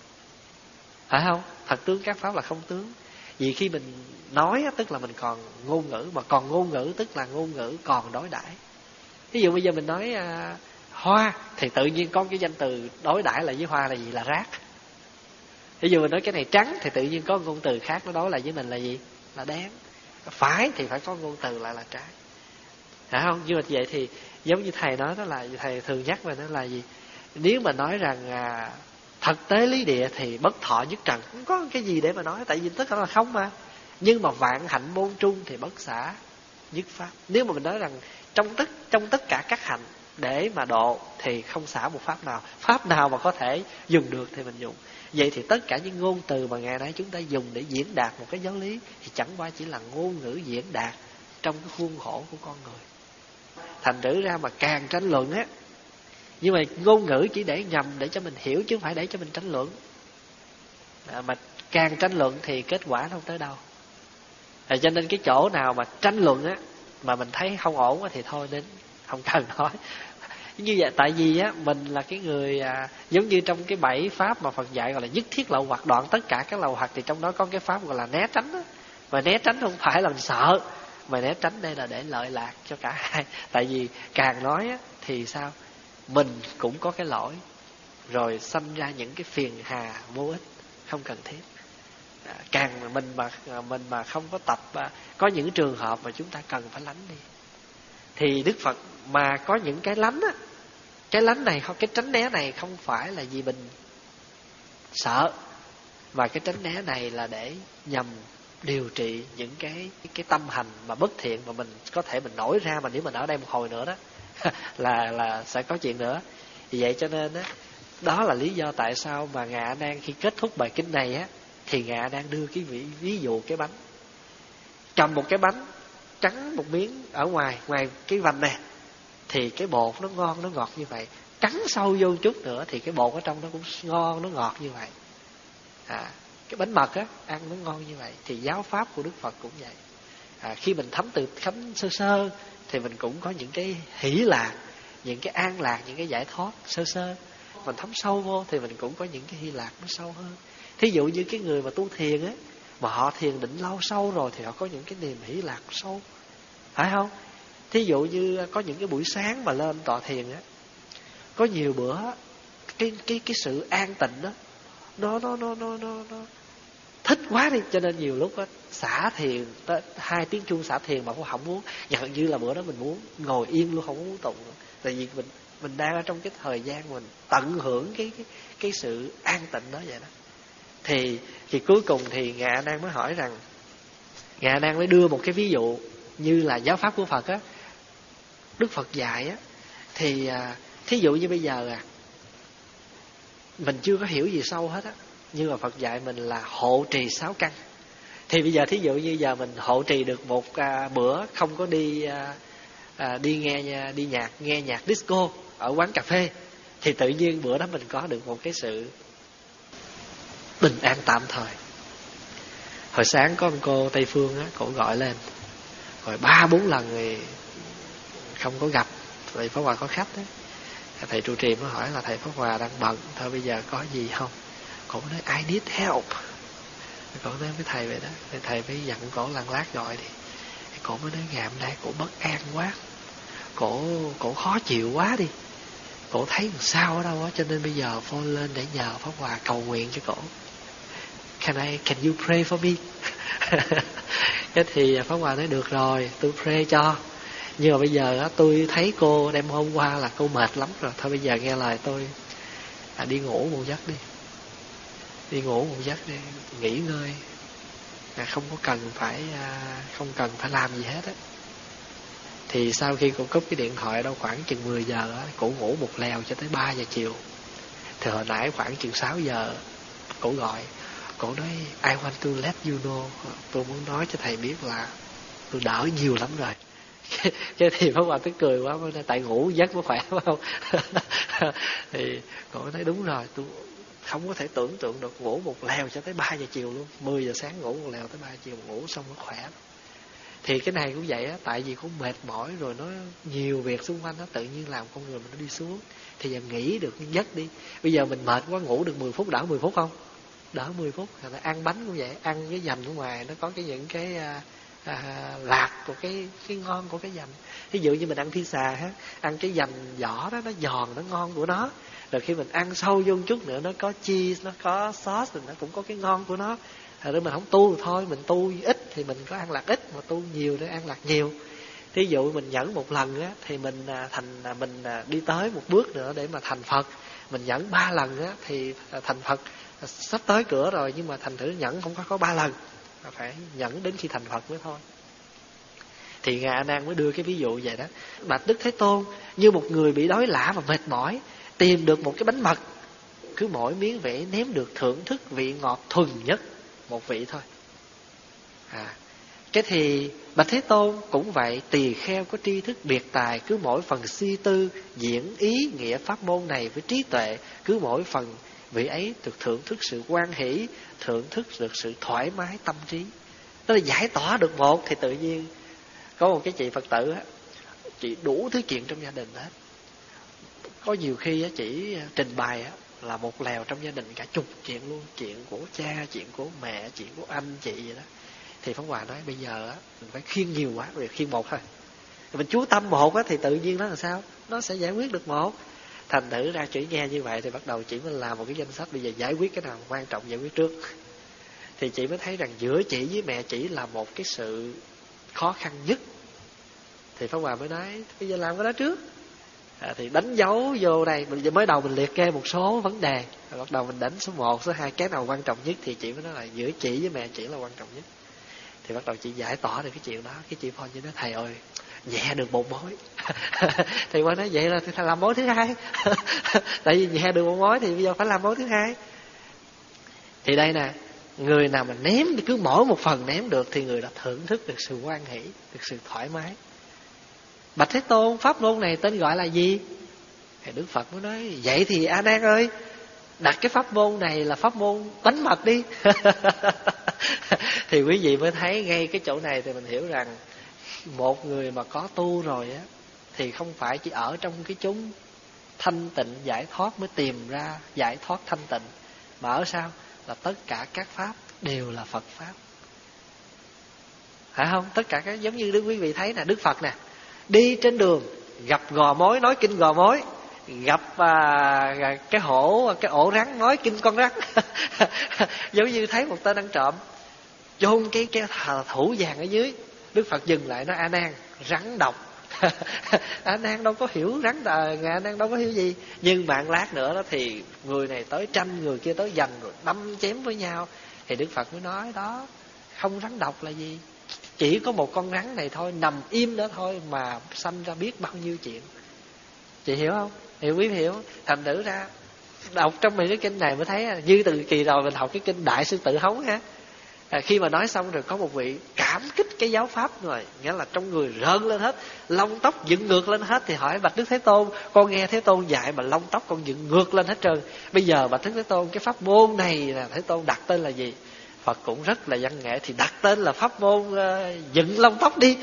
phải không? Thật tướng các pháp là không tướng. Vì khi mình nói tức là mình còn ngôn ngữ, mà còn ngôn ngữ tức là ngôn ngữ còn đối đãi. Ví dụ bây giờ mình nói à, hoa thì tự nhiên có cái danh từ đối đãi lại với hoa là gì? Là rác. Ví dụ mình nói cái này trắng thì tự nhiên có ngôn từ khác nó đối lại với mình là gì? Là đen. Phải thì phải có ngôn từ lại là trái, phải không? Nhưng mà vậy thì giống như thầy nói đó, là thầy thường nhắc về nó là gì? Nếu mà nói rằng à, thực tế lý địa thì bất thọ nhất trần, không có cái gì để mà nói, tại vì tất cả là không mà. Nhưng mà vạn hạnh môn trung thì bất xả nhất pháp. Nếu mà mình nói rằng trong tất trong tất cả các hạnh để mà độ thì không xả một pháp nào. Pháp nào mà có thể dùng được thì mình dùng. Vậy thì tất cả những ngôn từ mà ngày nay chúng ta dùng để diễn đạt một cái giáo lý thì chẳng qua chỉ là ngôn ngữ diễn đạt trong cái khuôn khổ của con người. Thành thử ra mà càng tranh luận á, nhưng mà ngôn ngữ chỉ để nhằm để cho mình hiểu chứ không phải để cho mình tranh luận. À, mà càng tranh luận thì kết quả không tới đâu. À, cho nên cái chỗ nào mà tranh luận á mà mình thấy không ổn á thì thôi đến không cần nói. Như vậy tại vì á mình là cái người à, giống như trong cái bảy pháp mà Phật dạy gọi là nhất thiết lậu hoặc, đoạn tất cả các lậu hoặc, thì trong đó có cái pháp gọi là né tránh á. Mà né tránh không phải là mình sợ, mà né tránh đây là để lợi lạc cho cả hai. Tại vì càng nói á thì sao? Mình cũng có cái lỗi, rồi sanh ra những cái phiền hà vô ích, không cần thiết. À, càng mình mà mình mà không có tập, à, có những trường hợp mà chúng ta cần phải lánh đi. Thì Đức Phật mà có những cái lánh á, cái lánh này không, cái tránh né này không phải là vì mình sợ, mà cái tránh né này là để nhằm điều trị những cái cái tâm hành mà bất thiện mà mình có thể mình nổi ra, mà nếu mình ở đây một hồi nữa đó là là sẽ có chuyện nữa. Vì vậy cho nên á, đó là lý do tại sao mà Ngài A Nan khi kết thúc bài kinh này á, thì Ngài A Nan đưa cái ví, ví dụ cái bánh, cầm một cái bánh cắn một miếng ở ngoài ngoài cái vành này thì cái bột nó ngon nó ngọt như vậy, cắn sâu vô chút nữa thì cái bột ở trong nó cũng ngon nó ngọt như vậy. À, cái bánh mật á ăn nó ngon như vậy. Thì giáo pháp của Đức Phật cũng vậy. À, khi mình thấm từ thấm sơ sơ thì mình cũng có những cái hỷ lạc, những cái an lạc, những cái giải thoát sơ sơ. Mình thấm sâu vô thì mình cũng có những cái hy lạc nó sâu hơn. Thí dụ như cái người mà tu thiền á, mà họ thiền định lâu sâu rồi thì họ có những cái niềm hỷ lạc sâu, phải không? Thí dụ như có những cái buổi sáng mà lên tọa thiền á, có nhiều bữa cái cái cái sự an tịnh đó nó nó nó nó nó nó thích quá đi, cho nên nhiều lúc á xả thiền tới hai tiếng chuông xả thiền mà cũng không muốn, nhận như là bữa đó mình muốn ngồi yên luôn, không muốn tụng nữa. Tại vì mình mình đang ở trong cái thời gian mình tận hưởng cái cái cái sự an tịnh đó vậy đó. Thì thì cuối cùng thì Ngài A Nan mới hỏi rằng, Ngài A Nan mới đưa một cái ví dụ như là giáo pháp của Phật á, Đức Phật dạy á, thì à, thí dụ như bây giờ à mình chưa có hiểu gì sâu hết á, nhưng mà Phật dạy mình là hộ trì sáu căn. Thì bây giờ thí dụ như giờ mình hộ trì được một à, bữa không có đi à, à, đi nghe đi nhạc nghe nhạc disco ở quán cà phê, thì tự nhiên bữa đó mình có được một cái sự bình an tạm thời. Hồi sáng có một cô Tây Phương á, cổ gọi lên rồi ba bốn lần thì không có gặp, thầy Pháp Hòa có khách á, thầy trụ trì mới hỏi là thầy Pháp Hòa đang bận, thôi bây giờ có gì không? Cổ nói I need help. Cổ nói với thầy vậy đó, thì thầy mới dặn cổ lăn lát gọi đi. Cổ mới nói ngày hôm nay cổ bất an quá, cổ cổ khó chịu quá đi, cổ thấy làm sao ở đâu á, cho nên bây giờ phone lên để nhờ Pháp Hòa cầu nguyện cho cổ. Can I, can you pray for me? Cái thì Pháp Hòa nói được rồi, tôi pray cho. Nhưng mà bây giờ á, tôi thấy cô đêm hôm qua là cô mệt lắm rồi, thôi bây giờ nghe lời tôi, à, đi ngủ một giấc đi, đi ngủ một giấc đi, nghỉ ngơi, à, không có cần phải à, không cần phải làm gì hết á. Thì sau khi cô cúp cái điện thoại đâu khoảng chừng mười giờ á, cổ ngủ một lèo cho tới ba giờ chiều. Thì hồi nãy khoảng chừng sáu giờ cổ gọi, cổ nói I want to let you know, tôi muốn nói cho thầy biết là tôi đỡ nhiều lắm rồi. Cái thì Pháp Hòa tức cười quá, tại ngủ giấc mới khỏe phải không? Thì cổ nói đúng rồi, tôi không có thể tưởng tượng được ngủ một lèo cho tới ba giờ chiều luôn. Mười giờ sáng ngủ một lèo tới ba giờ chiều, ngủ xong nó khỏe. Thì cái này cũng vậy á, tại vì cũng mệt mỏi rồi, nó nhiều việc xung quanh, nó tự nhiên làm con người mình nó đi xuống. Thì giờ nghỉ được giấc đi. Bây giờ mình mệt quá, ngủ được mười phút, đỡ mười phút không? Đỡ mười phút. Rồi ăn bánh cũng vậy, ăn cái dành ở ngoài nó có cái những cái à, à, lạc của cái cái ngon của cái dành. Ví dụ như mình ăn pizza ha, ăn cái dành vỏ đó, nó giòn, nó ngon của nó. Rồi khi mình ăn sâu vô một chút nữa, nó có cheese, nó có sauce, nó cũng có cái ngon của nó. Rồi mình không tu thôi, mình tu ít thì mình có ăn lạc ít, mà tu nhiều để ăn lạc nhiều. Thí dụ mình nhẫn một lần á, thì mình thành mình đi tới một bước nữa để mà thành Phật. Mình nhẫn ba lần á, thì thành Phật sắp tới cửa rồi, nhưng mà thành thử nhẫn không có có ba lần, phải nhẫn đến khi thành Phật mới thôi. Thì Ngài A Nan mới đưa cái ví dụ vậy đó. Bạch Đức Thế Tôn, như một người bị đói lả và mệt mỏi, tìm được một cái bánh mật, cứ mỗi miếng vẽ nếm được thưởng thức vị ngọt thuần nhất một vị thôi. À, cái thì Bạch Thế Tôn cũng vậy, tỳ kheo có tri thức biệt tài, cứ mỗi phần suy tư diễn ý nghĩa pháp môn này với trí tuệ, cứ mỗi phần vị ấy được thưởng thức sự hoan hỷ, thưởng thức được sự thoải mái tâm trí. Tức là giải tỏa được một thì tự nhiên. Có một cái chị Phật tử á, chị đủ thứ chuyện trong gia đình hết. Có nhiều khi á, chỉ trình bày á, là một lèo trong gia đình cả chục chuyện luôn. Chuyện của cha, chuyện của mẹ, chuyện của anh chị vậy đó. Thì Pháp Hòa nói bây giờ á, mình phải khiêng nhiều quá, rồi khiêng một thôi. Mình chú tâm một á, thì tự nhiên nó là sao? Nó sẽ giải quyết được một. Thành thử ra chỉ nghe như vậy thì bắt đầu chị mới làm một cái danh sách, bây giờ giải quyết cái nào quan trọng giải quyết trước. Thì chị mới thấy rằng giữa chị với mẹ chỉ là một cái sự khó khăn nhất. Thì Pháp Hòa mới nói bây giờ làm cái đó trước. À, thì đánh dấu vô đây, mình mới đầu mình liệt kê một số vấn đề, rồi bắt đầu mình đánh số một, số hai, cái nào quan trọng nhất. Thì chị mới nói là giữa chị với mẹ chỉ là quan trọng nhất. Thì bắt đầu chị giải tỏa được cái chuyện đó. Cái chị Phone như nói thầy ơi, nhẹ được một mối. Thì qua nói vậy là thầy làm mối thứ hai. Tại vì nhẹ được một mối thì bây giờ phải làm mối thứ hai. Thì đây nè, người nào mà ném cứ mỗi một phần ném được thì người đã thưởng thức được sự hoan hỷ, được sự thoải mái. Bạch Thế Tôn, pháp môn này tên gọi là gì? Thì Đức Phật mới nói vậy thì A Nan ơi, đặt cái pháp môn này là pháp môn bánh mật đi. Thì quý vị mới thấy ngay cái chỗ này thì mình hiểu rằng một người mà có tu rồi á, thì không phải chỉ ở trong cái chốn thanh tịnh giải thoát mới tìm ra giải thoát thanh tịnh, mà ở sao là tất cả các pháp đều là Phật pháp. Phải không? Tất cả các, giống như quý vị thấy nè, Đức Phật nè, đi trên đường gặp gò mối nói kinh gò mối, gặp à, cái hổ cái ổ rắn nói kinh con rắn. Giống như thấy một tên ăn trộm chôn cái cái thủ vàng ở dưới, Đức Phật dừng lại nói A Nan, rắn độc. A Nan đâu có hiểu rắn, Ngài A Nan đâu có hiểu gì. Nhưng mà lát nữa đó thì người này tới tranh, người kia tới giành, rồi đâm chém với nhau. Thì Đức Phật mới nói đó, không rắn độc là gì, chỉ có một con rắn này thôi, nằm im đó thôi mà sanh ra biết bao nhiêu chuyện. Chị hiểu không? Hiểu, quý hiểu. Thành thử ra đọc trong mấy cái kinh này mới thấy, như từ kỳ rồi mình học cái kinh Đại Sư Tử Hống ha, à, khi mà nói xong rồi có một vị cảm kích cái giáo pháp rồi, nghĩa là trong người rơn lên hết, lông tóc dựng ngược lên hết. Thì hỏi Bạch Đức Thế Tôn, con nghe Thế Tôn dạy mà lông tóc con dựng ngược lên hết trơn, bây giờ Bạch Đức Thế Tôn cái pháp môn này là Thế Tôn đặt tên là gì? Phật cũng rất là văn nghệ, thì đặt tên là pháp môn uh, dựng lông tóc đi.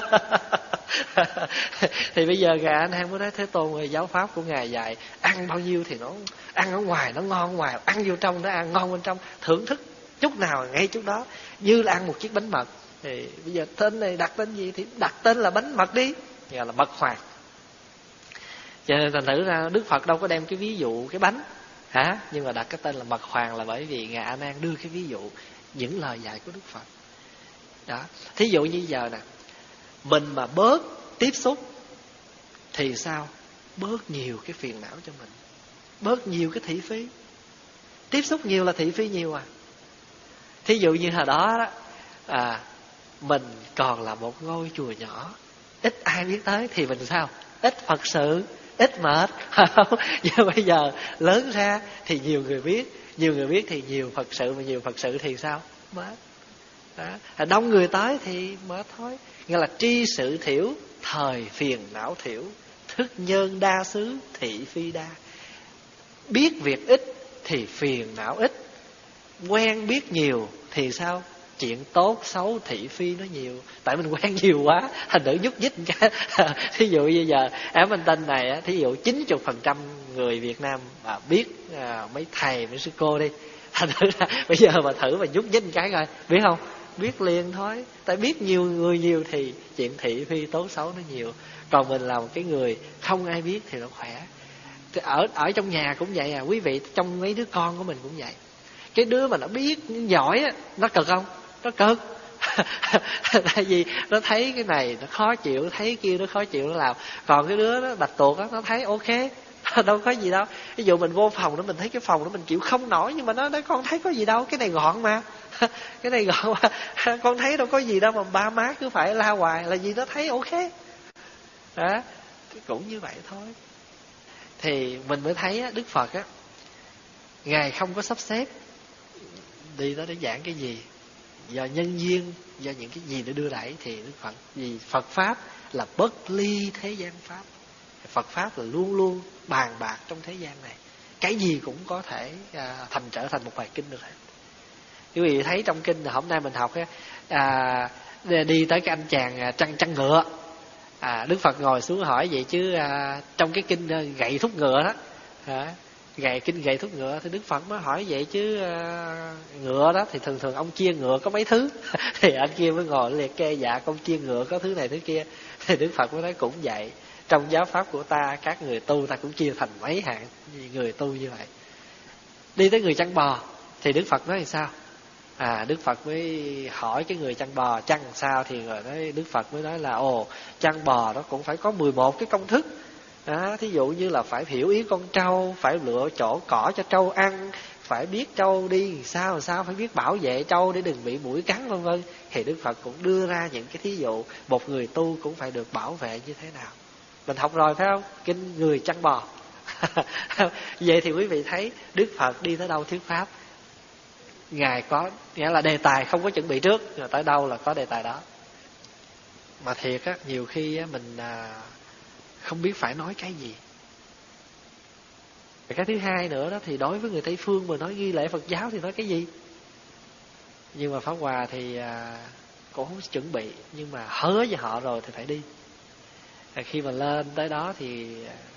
Thì bây giờ Ngài A Nan mới nói Thế Tôn ơi, giáo pháp của Ngài dạy ăn bao nhiêu thì nó ăn ở ngoài nó ngon ngoài, ăn vô trong nó ăn ngon bên trong, thưởng thức chút nào ngay chút đó, như là ăn một chiếc bánh mật. Thì bây giờ tên này đặt tên gì thì đặt tên là bánh mật đi, gọi là mật hoàng. Cho nên thành thử ra Đức Phật đâu có đem cái ví dụ cái bánh hả, nhưng mà đặt cái tên là mật hoàng là bởi vì Ngài A Nan đưa cái ví dụ những lời dạy của Đức Phật đó. Thí dụ như giờ nè, mình mà bớt tiếp xúc thì sao? Bớt nhiều cái phiền não cho mình, bớt nhiều cái thị phi. Tiếp xúc nhiều là thị phi nhiều à. Thí dụ như hồi đó, đó à, mình còn là một ngôi chùa nhỏ, ít ai biết tới thì mình sao? Ít Phật sự, ít mệt. Nhưng bây giờ lớn ra thì nhiều người biết, nhiều người biết thì nhiều Phật sự, mà nhiều Phật sự thì sao? Mệt. Đó. Đông người tới thì mệt thôi. Nghĩa là tri sự thiểu, thời phiền não thiểu, thức nhân đa xứ, thị phi đa. Biết việc ít thì phiền não ít, quen biết nhiều thì sao? Chuyện tốt xấu thị phi nó nhiều. Tại mình quen nhiều quá, thành thử nhúc nhích cái. Thí dụ bây giờ ở bên Tân này, thí dụ chín mươi phần trăm người Việt Nam à, biết à, mấy thầy, mấy sư cô đi. Thành thử là bây giờ mà thử mà nhúc nhích cái coi, biết không? Biết liền thôi. Tại biết nhiều người nhiều thì chuyện thị phi tốt xấu nó nhiều. Còn mình là một cái người không ai biết thì nó khỏe. Ở ở trong nhà cũng vậy à, quý vị, trong mấy đứa con của mình cũng vậy. Cái đứa mà nó biết giỏi á, nó cực không? Nó cực. Tại vì nó thấy cái này nó khó chịu, thấy kia nó khó chịu nó làm. Còn cái đứa nó bạch tuộc á, nó thấy ok, đâu có gì đâu. Ví dụ mình vô phòng đó, mình thấy cái phòng đó mình chịu không nổi, nhưng mà nó nói con thấy có gì đâu, cái này gọn mà. Cái này gọn mà, con thấy đâu có gì đâu mà ba má cứ phải la hoài, là vì nó thấy ok. Đó, cũng như vậy thôi. Thì mình mới thấy á, Đức Phật á, Ngài không có sắp xếp đi đó để giảng cái gì, do nhân duyên, do những cái gì để đưa đẩy. Thì Đức Phật, vì Phật Pháp là bất ly thế gian Pháp. Phật Pháp là luôn luôn bàn bạc trong thế gian này, cái gì cũng có thể à, thành trở thành một bài kinh được. Quý vị thấy trong kinh là hôm nay mình học á, à, đi tới cái anh chàng chăn chăn ngựa, à, Đức Phật ngồi xuống hỏi vậy chứ à, trong cái kinh gậy thúc ngựa đó, à, gậy kinh gậy thúc ngựa thì Đức Phật mới hỏi vậy chứ à, ngựa đó thì thường thường ông chia ngựa có mấy thứ. Thì anh kia mới ngồi liệt kê, dạ con chia ngựa có thứ này thứ kia. Thì Đức Phật mới nói cũng vậy, trong giáo pháp của ta, các người tu ta cũng chia thành mấy hạng người tu như vậy. Đi tới người chăn bò thì Đức Phật nói làm sao? À, Đức Phật mới hỏi cái người chăn bò chăn sao, thì rồi nói, Đức Phật mới nói là ồ, chăn bò đó cũng phải có mười một cái công thức. À, thí dụ như là phải hiểu ý con trâu, phải lựa chỗ cỏ cho trâu ăn, phải biết trâu đi sao làm sao, phải biết bảo vệ trâu để đừng bị muỗi cắn vân vân. Thì Đức Phật cũng đưa ra những cái thí dụ một người tu cũng phải được bảo vệ như thế nào. Mình học rồi phải không? Kinh người chăn bò. Vậy thì quý vị thấy Đức Phật đi tới đâu thuyết pháp, Ngài có, nghĩa là đề tài không có chuẩn bị trước, rồi tới đâu là có đề tài đó. Mà thiệt á, nhiều khi á, mình à, không biết phải nói cái gì. Cái thứ hai nữa đó, thì đối với người Tây Phương mà nói nghi lễ Phật giáo thì nói cái gì? Nhưng mà Pháp Hòa thì à, cũng không chuẩn bị, nhưng mà hứa với họ rồi thì phải đi. À, khi mà lên tới đó thì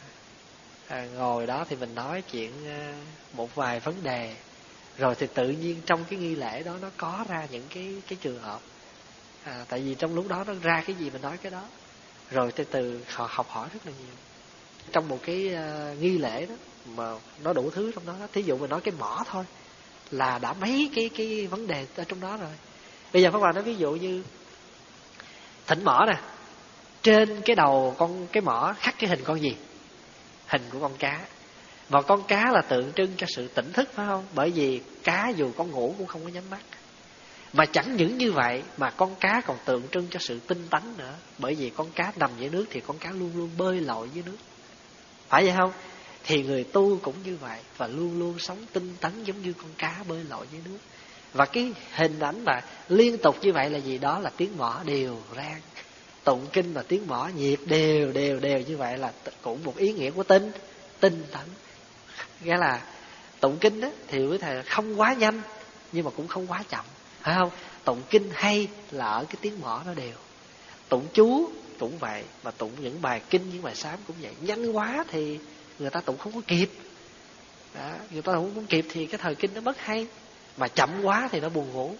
à, ngồi đó thì mình nói chuyện à, một vài vấn đề. Rồi thì tự nhiên trong cái nghi lễ đó nó có ra những cái cái trường hợp. À, tại vì trong lúc đó nó ra cái gì mình nói cái đó. Rồi từ từ họ học hỏi rất là nhiều. Trong một cái uh, nghi lễ đó mà nó đủ thứ trong đó, thí dụ mình nói cái mỏ thôi là đã mấy cái cái vấn đề ở trong đó rồi. Bây giờ Pháp Hòa nói ví dụ như thỉnh mỏ nè, trên cái đầu con cái mỏ khắc cái hình con gì? Hình của con cá. Và con cá là tượng trưng cho sự tỉnh thức phải không? Bởi vì cá dù con ngủ cũng không có nhắm mắt. Mà chẳng những như vậy mà con cá còn tượng trưng cho sự tinh tấn nữa. Bởi vì con cá nằm dưới nước thì con cá luôn luôn bơi lội dưới nước. Phải vậy không? Thì người tu cũng như vậy, và luôn luôn sống tinh tấn giống như con cá bơi lội dưới nước. Và cái hình ảnh mà liên tục như vậy là gì? Đó là tiếng mõ đều rang. Tụng kinh mà tiếng mõ nhịp đều đều đều như vậy là cũng một ý nghĩa của tinh tinh tấn. Nghĩa là tụng kinh đó, thì với thầy không quá nhanh nhưng mà cũng không quá chậm, phải không? Tụng kinh hay là ở cái tiếng mõ nó đều. Tụng chú cũng vậy, mà tụng những bài kinh, những bài sám cũng vậy. Nhanh quá thì người ta tụng không có kịp đó, người ta tụng không kịp thì cái thời kinh nó mất hay. Mà chậm quá thì nó buồn ngủ,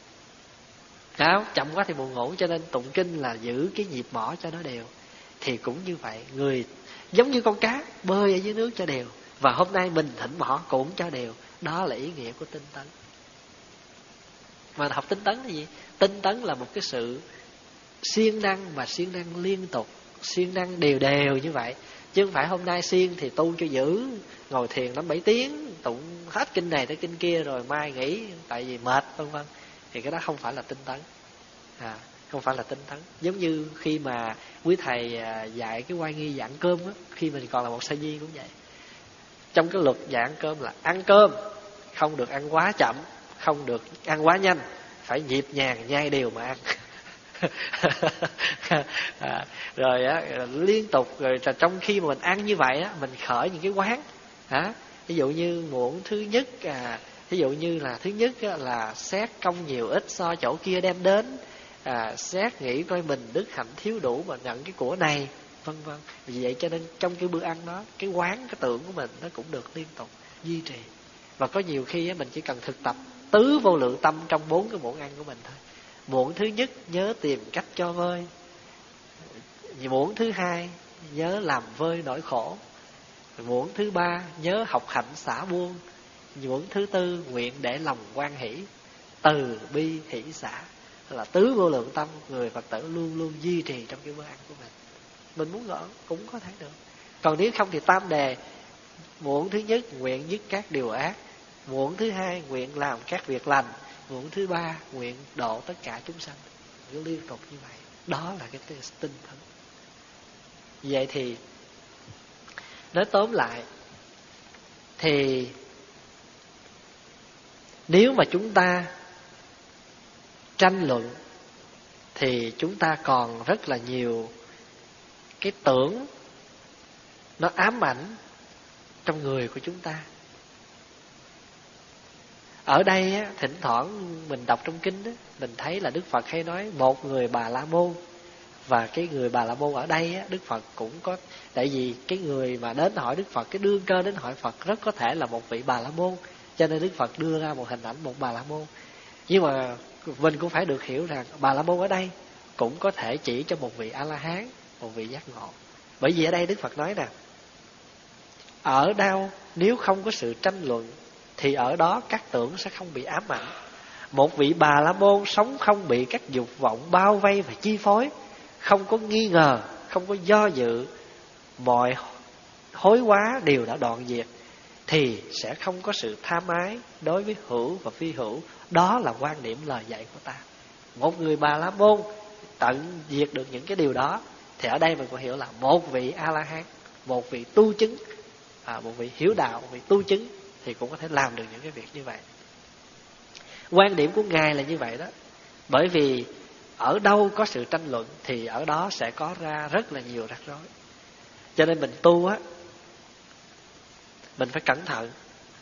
phải không? Chậm quá thì buồn ngủ. Cho nên tụng kinh là giữ cái nhịp mõ cho nó đều. Thì cũng như vậy, người giống như con cá bơi ở dưới nước cho đều. Và hôm nay mình thỉnh mõ cũng cho đều. Đó là ý nghĩa của tinh tấn. Mà học tinh tấn là gì? Tinh tấn là một cái sự siêng năng, mà siêng năng liên tục, siêng năng đều đều như vậy. Chứ không phải hôm nay siêng thì tu cho giữ, ngồi thiền năm bảy tiếng tụng hết kinh này tới kinh kia rồi mai nghỉ tại vì mệt vân vân. Thì cái đó không phải là tinh tấn. à, không phải là tinh tấn. Giống như khi mà quý thầy dạy cái oai nghi dạng cơm á, khi mình còn là một sa di cũng vậy. Trong cái luật dạng cơm là ăn cơm không được ăn quá chậm, không được ăn quá nhanh, phải nhịp nhàng nhai đều mà ăn. à, rồi á, liên tục rồi trong khi mà mình ăn như vậy á, mình khởi những cái quán hả, ví dụ như muỗng thứ nhất à, ví dụ như là thứ nhất á, là xét công nhiều ít so chỗ kia đem đến, à, xét nghĩ coi mình đức hạnh thiếu đủ mà nhận cái của này, vân vân. Vì vậy cho nên trong cái bữa ăn đó, cái quán cái tưởng của mình nó cũng được liên tục duy trì. Và có nhiều khi á, mình chỉ cần thực tập tứ vô lượng tâm trong bốn cái muỗng ăn của mình thôi. Muỗng thứ nhất nhớ tìm cách cho vơi, muỗng thứ hai nhớ làm vơi nỗi khổ, muỗng thứ ba nhớ học hạnh xả buông, muỗng thứ tư nguyện để lòng hoan hỷ, từ bi hỷ xả. Là tứ vô lượng tâm người Phật tử luôn luôn duy trì trong cái bữa ăn của mình. Mình muốn gỡ cũng có thể được. Còn nếu không thì tam đề: muỗng thứ nhất nguyện dứt các điều ác, muỗng thứ hai nguyện làm các việc lành, muỗng thứ ba nguyện độ tất cả chúng sanh. Cứ liên tục như vậy. Đó là cái tinh thần. Vậy thì nói tóm lại, thì nếu mà chúng ta tranh luận thì chúng ta còn rất là nhiều cái tưởng nó ám ảnh trong người của chúng ta. Ở đây á, thỉnh thoảng mình đọc trong kinh á, mình thấy là Đức Phật hay nói một người Bà La Môn. Và cái người Bà La Môn ở đây á, Đức Phật cũng có, tại vì cái người mà đến hỏi Đức Phật, cái đương cơ đến hỏi Phật rất có thể là một vị Bà La Môn, cho nên Đức Phật đưa ra một hình ảnh một Bà La Môn. Nhưng mà mình cũng phải được hiểu rằng Bà La Môn ở đây cũng có thể chỉ cho một vị A-la-hán, một vị giác ngộ. Bởi vì ở đây Đức Phật nói nè, ở đâu nếu không có sự tranh luận thì ở đó các tưởng sẽ không bị ám ảnh. Một vị Bà La Môn sống không bị các dục vọng bao vây và chi phối, không có nghi ngờ, không có do dự, mọi hối hóa đều đã đoạn diệt, thì sẽ không có sự tham ái đối với hữu và phi hữu. Đó là quan điểm lời dạy của ta. Một người Bà La Môn tận diệt được những cái điều đó, thì ở đây mình có hiểu là một vị A-la-hán, một vị tu chứng, à, một vị hiểu đạo, một vị tu chứng thì cũng có thể làm được những cái việc như vậy. Quan điểm của Ngài là như vậy đó. Bởi vì ở đâu có sự tranh luận thì ở đó sẽ có ra rất là nhiều rắc rối. Cho nên mình tu á, mình phải cẩn thận.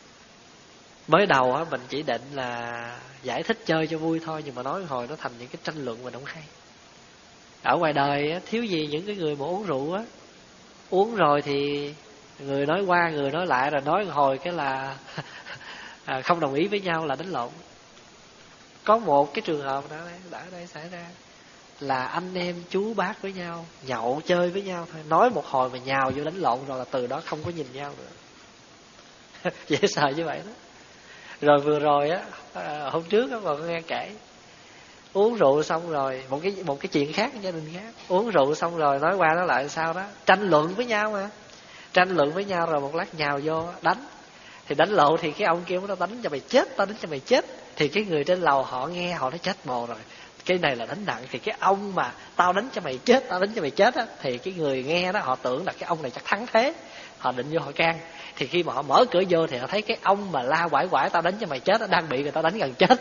Mới đầu á, mình chỉ định là giải thích chơi cho vui thôi, nhưng mà nói hồi nó thành những cái tranh luận mình không hay. Ở ngoài đời á, thiếu gì những cái người mà uống rượu á, uống rồi thì người nói qua người nói lại, rồi nói hồi cái là à, không đồng ý với nhau là đánh lộn. Có một cái trường hợp đã, đã ở đây xảy ra là anh em chú bác với nhau nhậu chơi với nhau thôi, nói một hồi mà nhào vô đánh lộn, rồi là từ đó không có nhìn nhau nữa. Dễ sợ như vậy đó. Rồi vừa rồi á, hôm trước á, còn nghe kể uống rượu xong rồi một cái một cái chuyện khác, gia đình khác, uống rượu xong rồi nói qua nói lại sao đó, tranh luận với nhau mà tranh luận với nhau rồi một lát nhào vô đánh. Thì đánh lộn thì cái ông kia nó đánh cho mày chết, tao đánh cho mày chết. Thì cái người trên lầu họ nghe, họ nói chết bồ rồi, cái này là đánh nặng. Thì cái ông mà tao đánh cho mày chết, tao đánh cho mày chết á, thì cái người nghe đó họ tưởng là cái ông này chắc thắng thế, họ định vô họ can. Thì khi mà họ mở cửa vô thì họ thấy cái ông mà la quải quải tao đánh cho mày chết đang bị người ta đánh gần chết.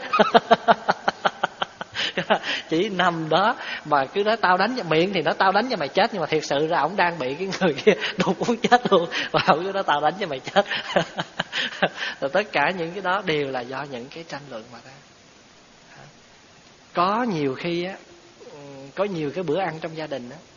Chỉ nằm đó mà cứ nói tao đánh cho miệng thì nói tao đánh cho mày chết, nhưng mà thiệt sự ra ổng đang bị cái người kia đục muốn chết luôn, và ổng cứ nói tao đánh cho mày chết. Rồi tất cả những cái đó đều là do những cái tranh luận mà ra. Có nhiều khi á, có nhiều cái bữa ăn trong gia đình á,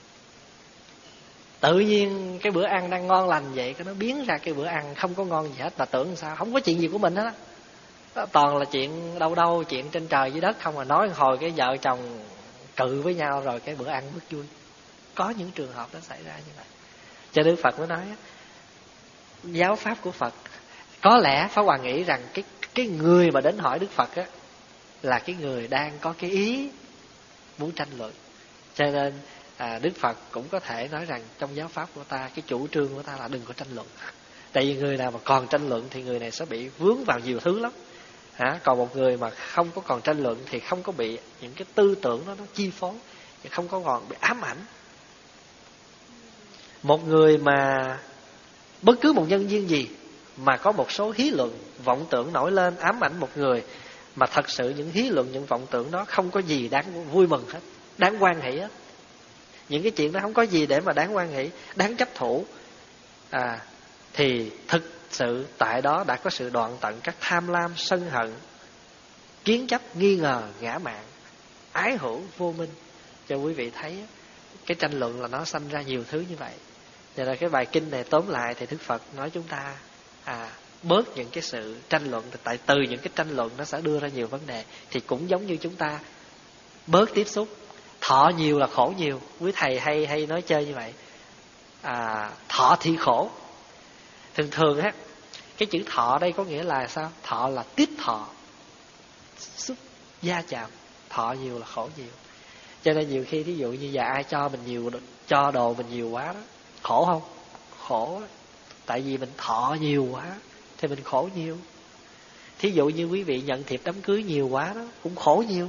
tự nhiên cái bữa ăn đang ngon lành vậy, cái nó biến ra cái bữa ăn không có ngon gì hết, mà tưởng sao không có chuyện gì của mình hết á, toàn là chuyện đâu đâu, chuyện trên trời dưới đất không. Mà nói hồi cái vợ chồng cự với nhau rồi cái bữa ăn mất vui. Có những trường hợp đó xảy ra như vậy. Cho Đức Phật mới nói giáo pháp của Phật, có lẽ Pháp Hòa nghĩ rằng cái cái người mà đến hỏi Đức Phật á là cái người đang có cái ý muốn tranh luận. Cho nên à, Đức Phật cũng có thể nói rằng trong giáo pháp của ta, cái chủ trương của ta là đừng có tranh luận. Tại vì người nào mà còn tranh luận thì người này sẽ bị vướng vào nhiều thứ lắm. Hả? Còn một người mà không có còn tranh luận thì không có bị những cái tư tưởng đó nó chi phối, không có còn bị ám ảnh. Một người mà bất cứ một nhân duyên gì mà có một số hí luận, vọng tưởng nổi lên ám ảnh một người, mà thật sự những hí luận, những vọng tưởng đó không có gì đáng vui mừng hết, đáng hoan hỷ hết. Những cái chuyện đó không có gì để mà đáng hoan hỷ, đáng chấp thủ, à, thì thực sự tại đó đã có sự đoạn tận các tham lam, sân hận, kiến chấp, nghi ngờ, ngã mạn, ái hữu, vô minh. Cho quý vị thấy cái tranh luận là nó sanh ra nhiều thứ như vậy. Cho nên cái bài kinh này tóm lại thì Đức Phật nói chúng ta à, bớt những cái sự tranh luận. Tại từ những cái tranh luận nó sẽ đưa ra nhiều vấn đề. Thì cũng giống như chúng ta bớt tiếp xúc. Thọ nhiều là khổ nhiều. Quý thầy hay hay nói chơi như vậy, à, thọ thì khổ. Thường thường á, cái chữ thọ đây có nghĩa là sao? Thọ là tiếp thọ, xúc gia chạm. Thọ nhiều là khổ nhiều. Cho nên nhiều khi ví dụ như giờ ai cho mình nhiều, cho đồ mình nhiều quá đó, khổ không? Khổ đó. Tại vì mình thọ nhiều quá thì mình khổ nhiều. Thí dụ như quý vị nhận thiệp đám cưới nhiều quá đó, cũng khổ nhiều.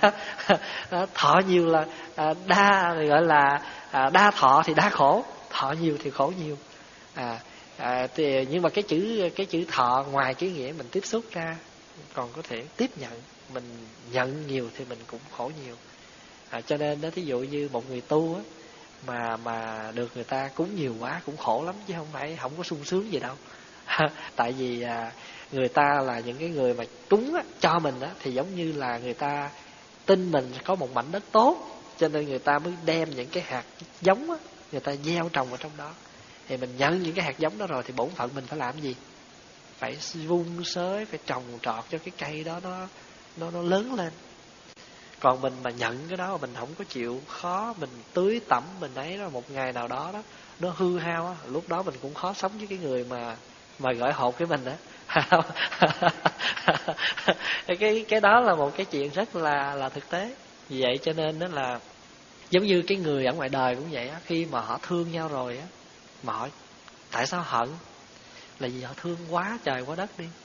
Thọ nhiều là đa, gọi là đa thọ thì đa khổ, thọ nhiều thì khổ nhiều. À, à, thì, nhưng mà cái chữ cái chữ thọ ngoài cái nghĩa mình tiếp xúc ra, còn có thể tiếp nhận. Mình nhận nhiều thì mình cũng khổ nhiều. À, cho nên đó, thí dụ như một người tu á, mà mà được người ta cúng nhiều quá cũng khổ lắm, chứ không phải không có sung sướng gì đâu. Tại vì à, người ta là những cái người mà cúng á, cho mình á, thì giống như là người ta tin mình có một mảnh đất tốt, cho nên người ta mới đem những cái hạt giống á, người ta gieo trồng vào trong đó. Thì mình nhận những cái hạt giống đó rồi thì bổn phận mình phải làm gì? Phải vun sới, phải trồng trọt cho cái cây đó nó nó nó lớn lên. Còn mình mà nhận cái đó mà mình không có chịu khó, mình tưới tẩm, mình ấy đó, một ngày nào đó đó nó hư hao á, lúc đó mình cũng khó sống với cái người mà mà gửi hột với mình đó. cái cái đó là một cái chuyện rất là là thực tế. Vì vậy cho nên đó là giống như cái người ở ngoài đời cũng vậy á, khi mà họ thương nhau rồi á, mà họ tại sao hận? Là vì họ thương quá trời quá đất đi.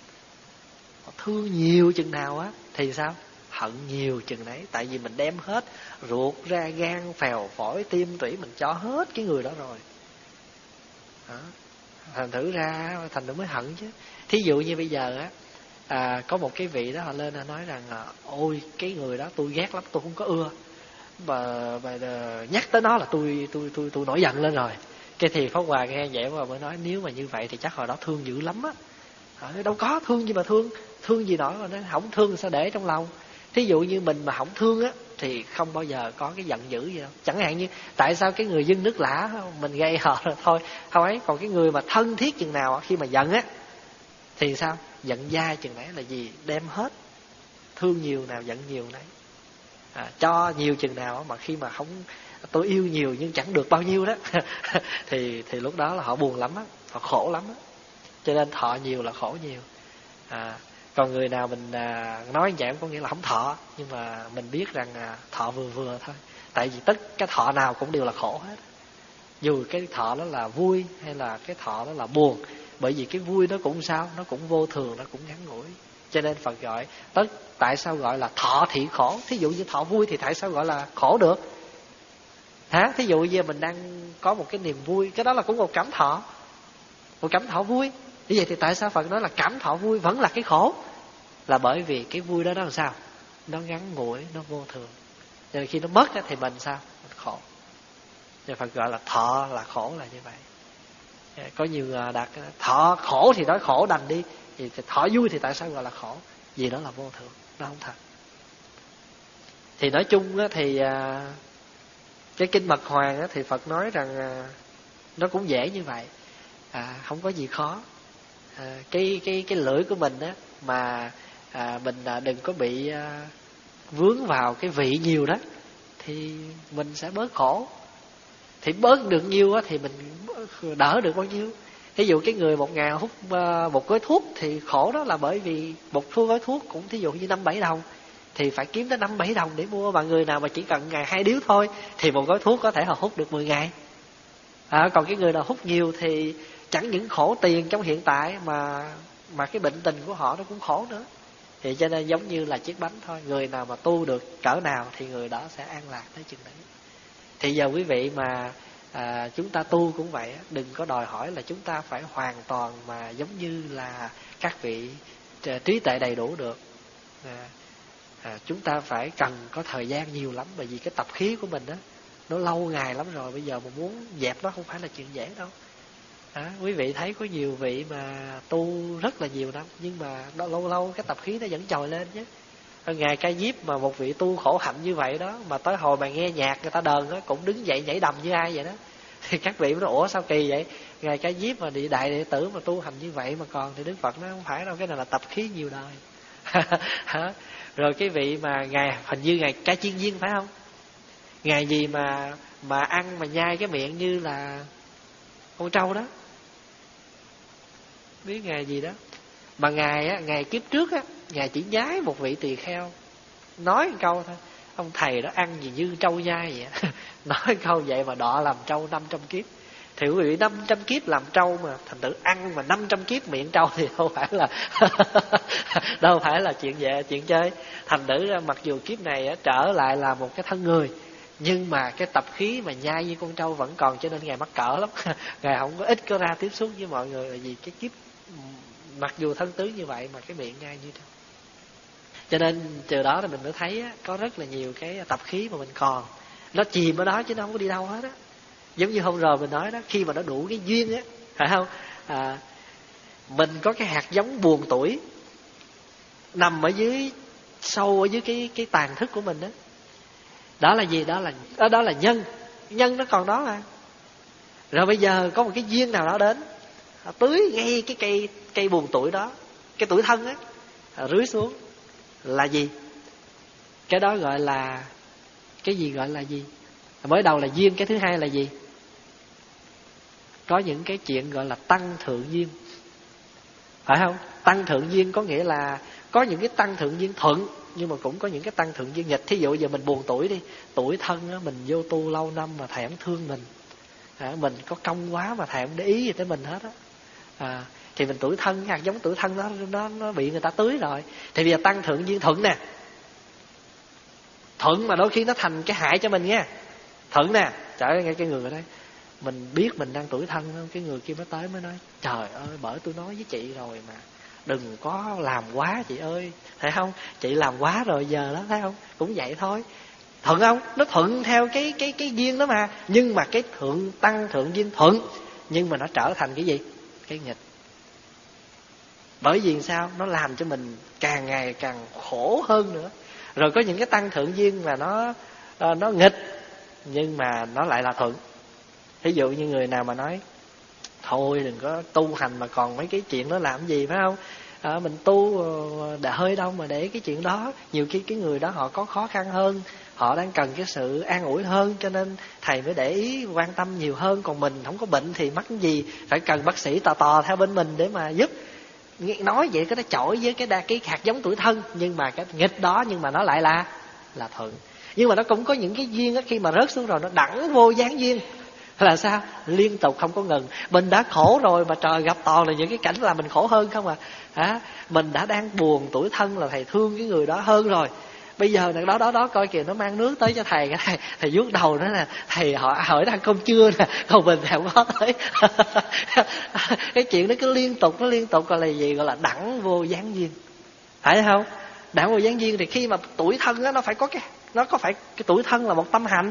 Họ thương nhiều chừng nào á thì sao? Hận nhiều chừng đấy. Tại vì mình đem hết ruột ra, gan, phèo, phổi, tim, tủy, mình cho hết cái người đó rồi đó. Thành thử ra thành nó mới hận chứ. Thí dụ như bây giờ á, à, có một cái vị đó họ lên họ nói rằng là, ôi cái người đó tôi ghét lắm, tôi không có ưa, mà, mà nhắc tới nó là tôi tôi tôi tôi nổi giận lên rồi. Cái thì Pháp Hòa nghe vậy mà mới nói, nếu mà như vậy thì chắc hồi đó thương dữ lắm á. À, đâu có thương gì mà thương, thương gì nổi mà nó không thương sao để trong lòng. Thí dụ như mình mà không thương á thì không bao giờ có cái giận dữ gì đâu. Chẳng hạn như tại sao cái người dưng nước lã mình gây họ rồi thôi không ấy, còn cái người mà thân thiết chừng nào khi mà giận á thì sao? Giận dai chừng đấy là gì? Đem hết, thương nhiều nào giận nhiều đấy. À, cho nhiều chừng nào mà khi mà không, tôi yêu nhiều nhưng chẳng được bao nhiêu đó thì thì lúc đó là họ buồn lắm á, họ khổ lắm á. Cho nên thọ nhiều là khổ nhiều. À, còn người nào mình à, nói như vậy có nghĩa là không thọ, nhưng mà mình biết rằng à, thọ vừa vừa thôi. Tại vì tất cái thọ nào cũng đều là khổ hết, dù cái thọ đó là vui hay là cái thọ đó là buồn. Bởi vì cái vui đó cũng sao, nó cũng vô thường, nó cũng ngắn ngủi. Cho nên Phật gọi tất, tại sao gọi là thọ thị khổ? Thí dụ như thọ vui thì tại sao gọi là khổ được? Hả? Thí dụ như mình đang có một cái niềm vui, cái đó là cũng một cảm thọ, một cảm thọ vui. Như vậy thì tại sao Phật nói là cảm thọ vui vẫn là cái khổ? Là bởi vì cái vui đó nó làm sao? Nó ngắn ngủi, nó vô thường. Cho nên khi nó mất thì mình sao? Mình khổ. Cho Phật gọi là thọ là khổ là như vậy. Có nhiều người đặt thọ khổ thì nói khổ đành đi, thì thọ vui thì tại sao gọi là khổ? Vì đó là vô thường, nó không thật. Thì nói chung thì cái kinh Mật Hoàng thì Phật nói rằng nó cũng dễ như vậy, à, không có gì khó. À, cái cái cái lưỡi của mình á mà à, mình à, đừng có bị à, vướng vào cái vị nhiều đó thì mình sẽ bớt khổ. Thì bớt được nhiêu á thì mình đỡ được bao nhiêu. Ví dụ cái người một ngày hút uh, một gói thuốc thì khổ, đó là bởi vì một gói thuốc cũng thí dụ như năm bảy đồng thì phải kiếm tới năm bảy đồng để mua. Mà người nào mà chỉ cần ngày hai điếu thôi thì một gói thuốc có thể họ hút được mười ngày. À, còn cái người nào hút nhiều thì chẳng những khổ tiền trong hiện tại mà mà cái bệnh tình của họ nó cũng khổ nữa. Thì cho nên giống như là chiếc bánh thôi, người nào mà tu được cỡ nào thì người đó sẽ an lạc tới chừng đấy. Thì giờ quý vị mà à, chúng ta tu cũng vậy, đừng có đòi hỏi là chúng ta phải hoàn toàn mà giống như là các vị trí tuệ đầy đủ được. à, à, Chúng ta phải cần có thời gian nhiều lắm, bởi vì cái tập khí của mình đó nó lâu ngày lắm rồi. Bây giờ mà muốn dẹp nó không phải là chuyện dễ đâu. À, quý vị thấy có nhiều vị mà tu rất là nhiều năm, nhưng mà đó, lâu lâu cái tập khí nó vẫn trồi lên chứ. Ngài Ca Diếp mà một vị tu khổ hạnh như vậy đó, mà tới hồi mà nghe nhạc người ta đờn đó cũng đứng dậy nhảy đầm như ai vậy đó. Thì các vị nói ủa sao kỳ vậy? Ngài Ca Diếp mà địa đại đệ tử mà tu hành như vậy mà còn, thì Đức Phật nói không phải đâu, cái này là tập khí nhiều đời. Rồi cái vị mà ngài hình như ngài Ca Chiên Viên phải không? Ngài gì mà mà ăn mà nhai cái miệng như là con trâu đó, biết ngài gì đó. Mà ngài á, ngài kiếp trước á, ngài chỉ nhái một vị tỳ kheo, nói một câu thôi: ông thầy đó ăn gì như trâu nhai vậy. Nói câu vậy mà đọa làm trâu năm trăm kiếp. Thì quý vị năm trăm kiếp làm trâu mà thành tự ăn mà năm trăm kiếp miệng trâu thì đâu phải là đâu phải là chuyện vậy, chuyện chơi. Thành thử ra mặc dù kiếp này á, trở lại là một cái thân người, nhưng mà cái tập khí mà nhai như con trâu vẫn còn, cho nên ngài mắc cỡ lắm. Ngài không có ít có ra tiếp xúc với mọi người, là vì cái kiếp mặc dù thân tướng như vậy mà cái miệng nhai như trâu. Cho nên từ đó thì mình mới thấy á, có rất là nhiều cái tập khí mà mình còn, nó chìm ở đó chứ nó không có đi đâu hết á. Giống như hôm rồi mình nói đó, khi mà nó đủ cái duyên á, phải không? À, mình có cái hạt giống buồn tuổi nằm ở dưới, sâu ở dưới cái cái tàn thức của mình đó. Đó là gì? Đó là đó, đó là nhân. Nhân nó còn đó mà. Rồi bây giờ có một cái duyên nào đó đến, tưới ngay cái cây cây buồn tuổi đó, cái tuổi thân á, rưới xuống là gì? Cái đó gọi là cái gì? Gọi là gì? Mới đầu là duyên, cái thứ hai là gì? Có những cái chuyện gọi là tăng thượng duyên, phải không? Tăng thượng duyên có nghĩa là có những cái tăng thượng duyên thuận, nhưng mà cũng có những cái tăng thượng duyên nghịch. Thí dụ giờ mình buồn tuổi đi, tuổi thân á, mình vô tu lâu năm mà thầy không thương mình, à, mình có công quá mà thầy không để ý gì tới mình hết á, à, thì mình tuổi thân, hạt giống tuổi thân đó nó nó bị người ta tưới rồi. Thì bây giờ tăng thượng duyên thuận nè, thuận mà đôi khi nó thành cái hại cho mình nha. Thuận nè, trời ơi, nghe cái người ở đây mình biết mình đang tuổi thân không? Cái người kia mới tới mới nói: trời ơi, bởi tôi nói với chị rồi mà đừng có làm quá chị ơi, thấy không? Chị làm quá rồi giờ đó, thấy không? Cũng vậy thôi. Thuận không? Nó thuận theo cái cái cái duyên đó mà. Nhưng mà cái thượng tăng thượng duyên thuận, nhưng mà nó trở thành cái gì? Cái nghịch. Bởi vì sao? Nó làm cho mình càng ngày càng khổ hơn nữa. Rồi có những cái tăng thượng duyên mà nó nó nghịch, nhưng mà nó lại là thuận. Ví dụ như người nào mà nói: thôi đừng có tu hành mà còn mấy cái chuyện đó làm gì, phải không? À, mình tu đã hơi đâu mà để cái chuyện đó. Nhiều khi cái người đó họ có khó khăn hơn, họ đang cần cái sự an ủi hơn, cho nên thầy mới để ý quan tâm nhiều hơn. Còn mình không có bệnh thì mắc cái gì phải cần bác sĩ tò tò theo bên mình để mà giúp. Nói vậy có nó chổi với cái đa cái hạt giống tuổi thân, nhưng mà cái nghịch đó, nhưng mà nó lại là là thuận. Nhưng mà nó cũng có những cái duyên đó, khi mà rớt xuống rồi nó đẳng vô gián duyên. Là sao? Liên tục không có ngừng. Mình đã khổ rồi mà trời gặp toàn là những cái cảnh làm mình khổ hơn không à. Hả? Mình đã đang buồn tuổi thân là thầy thương cái người đó hơn rồi. Bây giờ đó đó đó coi kìa, nó mang nước tới cho thầy, cái thầy thầy vuốt đầu nó là thầy họ hỏi ăn cơm trưa nè, còn mình thì không có tới. Cái chuyện đó cứ liên tục, nó liên tục gọi là gì? Gọi là đẳng vô gián duyên, phải không? Đẳng vô gián duyên thì khi mà tuổi thân đó, nó phải có cái, nó có phải cái tuổi thân là một tâm hành,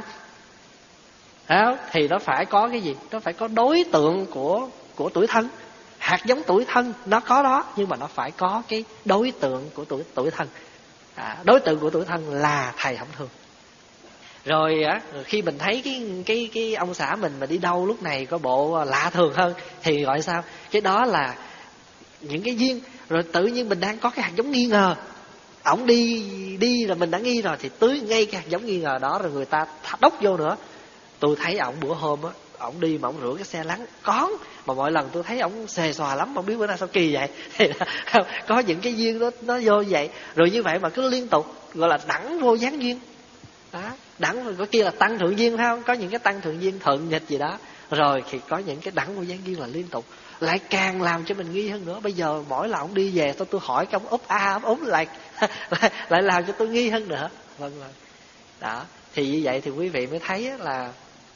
đó, thì nó phải có cái gì? Nó phải có đối tượng của của tuổi thân. Hạt giống tuổi thân nó có đó, nhưng mà nó phải có cái đối tượng của tuổi tuổi thân. À, đối tượng của tuổi thân là thầy không thương. Rồi á, khi mình thấy cái cái cái ông xã mình mà đi đâu lúc này có bộ lạ thường hơn, thì gọi sao? Cái đó là những cái duyên. Rồi tự nhiên mình đang có cái hạt giống nghi ngờ, ổng đi đi rồi mình đã nghi rồi, thì tưới ngay cái hạt giống nghi ngờ đó, rồi người ta đốc vô nữa. Tôi thấy ổng bữa hôm á, ổng đi mà ổng rửa cái xe lắng con, mà mỗi lần tôi thấy ổng xề xòa lắm, không biết bữa nay sao kỳ vậy. Thì có những cái duyên đó nó vô vậy. Rồi như vậy mà cứ liên tục, gọi là đẳng vô gián duyên đó. Đẳng rồi có kia là tăng thượng duyên, phải không? Có những cái tăng thượng duyên thuận nghịch gì đó. Rồi thì có những cái đẳng vô gián duyên là liên tục. lại càng làm cho mình nghi hơn nữa. Bây giờ mỗi lần ông đi về tôi tôi hỏi cái ông úp a úp úng lại, lại lại làm cho tôi nghi hơn nữa. Vâng vâng. Đó, thì như vậy thì quý vị mới thấy là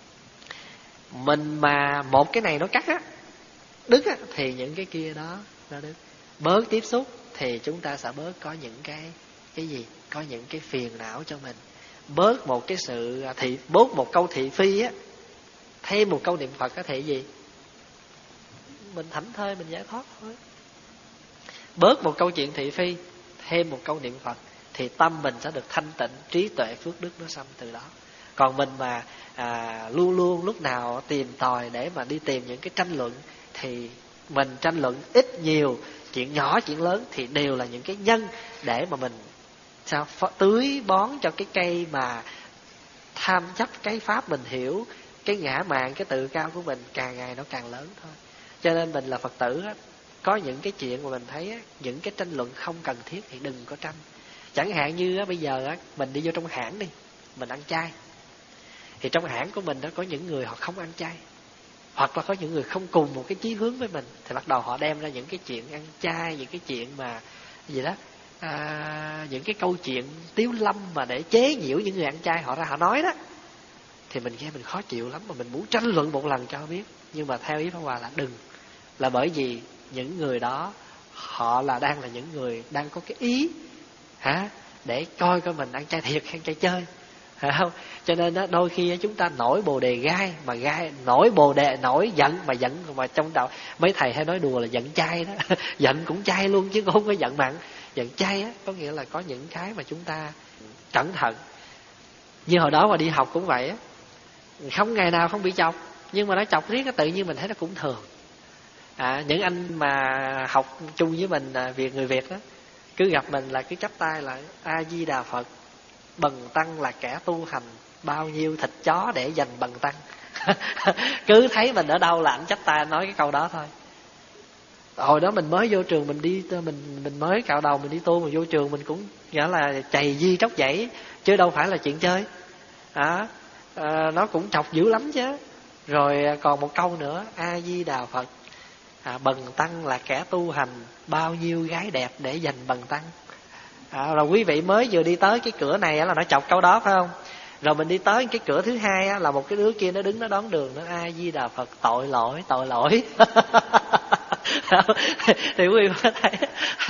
mình mà một cái này nó cắt á, đứt á, thì những cái kia đó nó đứt. Bớt tiếp xúc thì chúng ta sẽ bớt có những cái cái gì, có những cái phiền não cho mình. Bớt một cái sự thị, bớt một câu thị phi á, thêm một câu niệm Phật có thể gì, mình thảnh thơi, mình giải thoát thôi. Bớt một câu chuyện thị phi, thêm một câu niệm Phật, thì tâm mình sẽ được thanh tịnh, trí tuệ phước đức nó sanh từ đó. Còn mình mà à, luôn luôn lúc nào tìm tòi để mà đi tìm những cái tranh luận, thì mình tranh luận ít nhiều, chuyện nhỏ chuyện lớn thì đều là những cái nhân để mà mình sao tưới bón cho cái cây mà tham chấp cái pháp mình hiểu, cái ngã mạn, cái tự cao của mình càng ngày nó càng lớn thôi. Cho nên mình là Phật tử á, có những cái chuyện mà mình thấy á, những cái tranh luận không cần thiết thì đừng có tranh. Chẳng hạn như á, bây giờ á, mình đi vô trong hãng đi, mình ăn chay, thì trong hãng của mình đó có những người họ không ăn chay, hoặc là có những người không cùng một cái chí hướng với mình, thì bắt đầu họ đem ra những cái chuyện ăn chay, những cái chuyện mà gì đó, à, những cái câu chuyện tiếu lâm mà để chế nhiễu những người ăn chay họ ra họ nói đó, thì mình nghe mình khó chịu lắm, mà mình muốn tranh luận một lần cho biết. Nhưng mà theo ý Pháp Hòa là đừng, là bởi vì những người đó họ là đang là những người đang có cái ý hả để coi coi mình ăn chay thiệt hay ăn chay chơi, phải không? Cho nên đó, đôi khi chúng ta nổi bồ đề gai, mà gai nổi bồ đề nổi giận mà giận, mà trong đầu mấy thầy hay nói đùa là giận chay đó. Giận cũng chay luôn chứ không có giận mặn. Giận chay á có nghĩa là có những cái mà chúng ta cẩn thận. Như hồi đó mà đi học cũng vậy á, không ngày nào không bị chọc, nhưng mà nó chọc riết tự nhiên mình thấy nó cũng thường. À, những anh mà học chung với mình Việt người Việt đó, cứ gặp mình là cứ chắp tay là A Di Đà Phật, bần tăng là kẻ tu hành, bao nhiêu thịt chó để dành bần tăng. Cứ thấy mình ở đâu là anh chắp tay nói cái câu đó thôi. Hồi đó mình mới vô trường, mình đi mình mình mới cạo đầu mình đi tu, mà vô trường mình cũng nghĩa là chày di tróc dãy, chứ đâu phải là chuyện chơi. À, à, nó cũng chọc dữ lắm chứ. Rồi còn một câu nữa, A Di Đà Phật, à, bần tăng là kẻ tu hành, bao nhiêu gái đẹp để dành bần tăng. À, rồi quý vị mới vừa đi tới cái cửa này là nó chọc câu đó phải không? Rồi mình đi tới cái cửa thứ hai á, là một cái đứa kia nó đứng nó đón đường, nó A Di Đà Phật, tội lỗi tội lỗi. Thì quý vị có thấy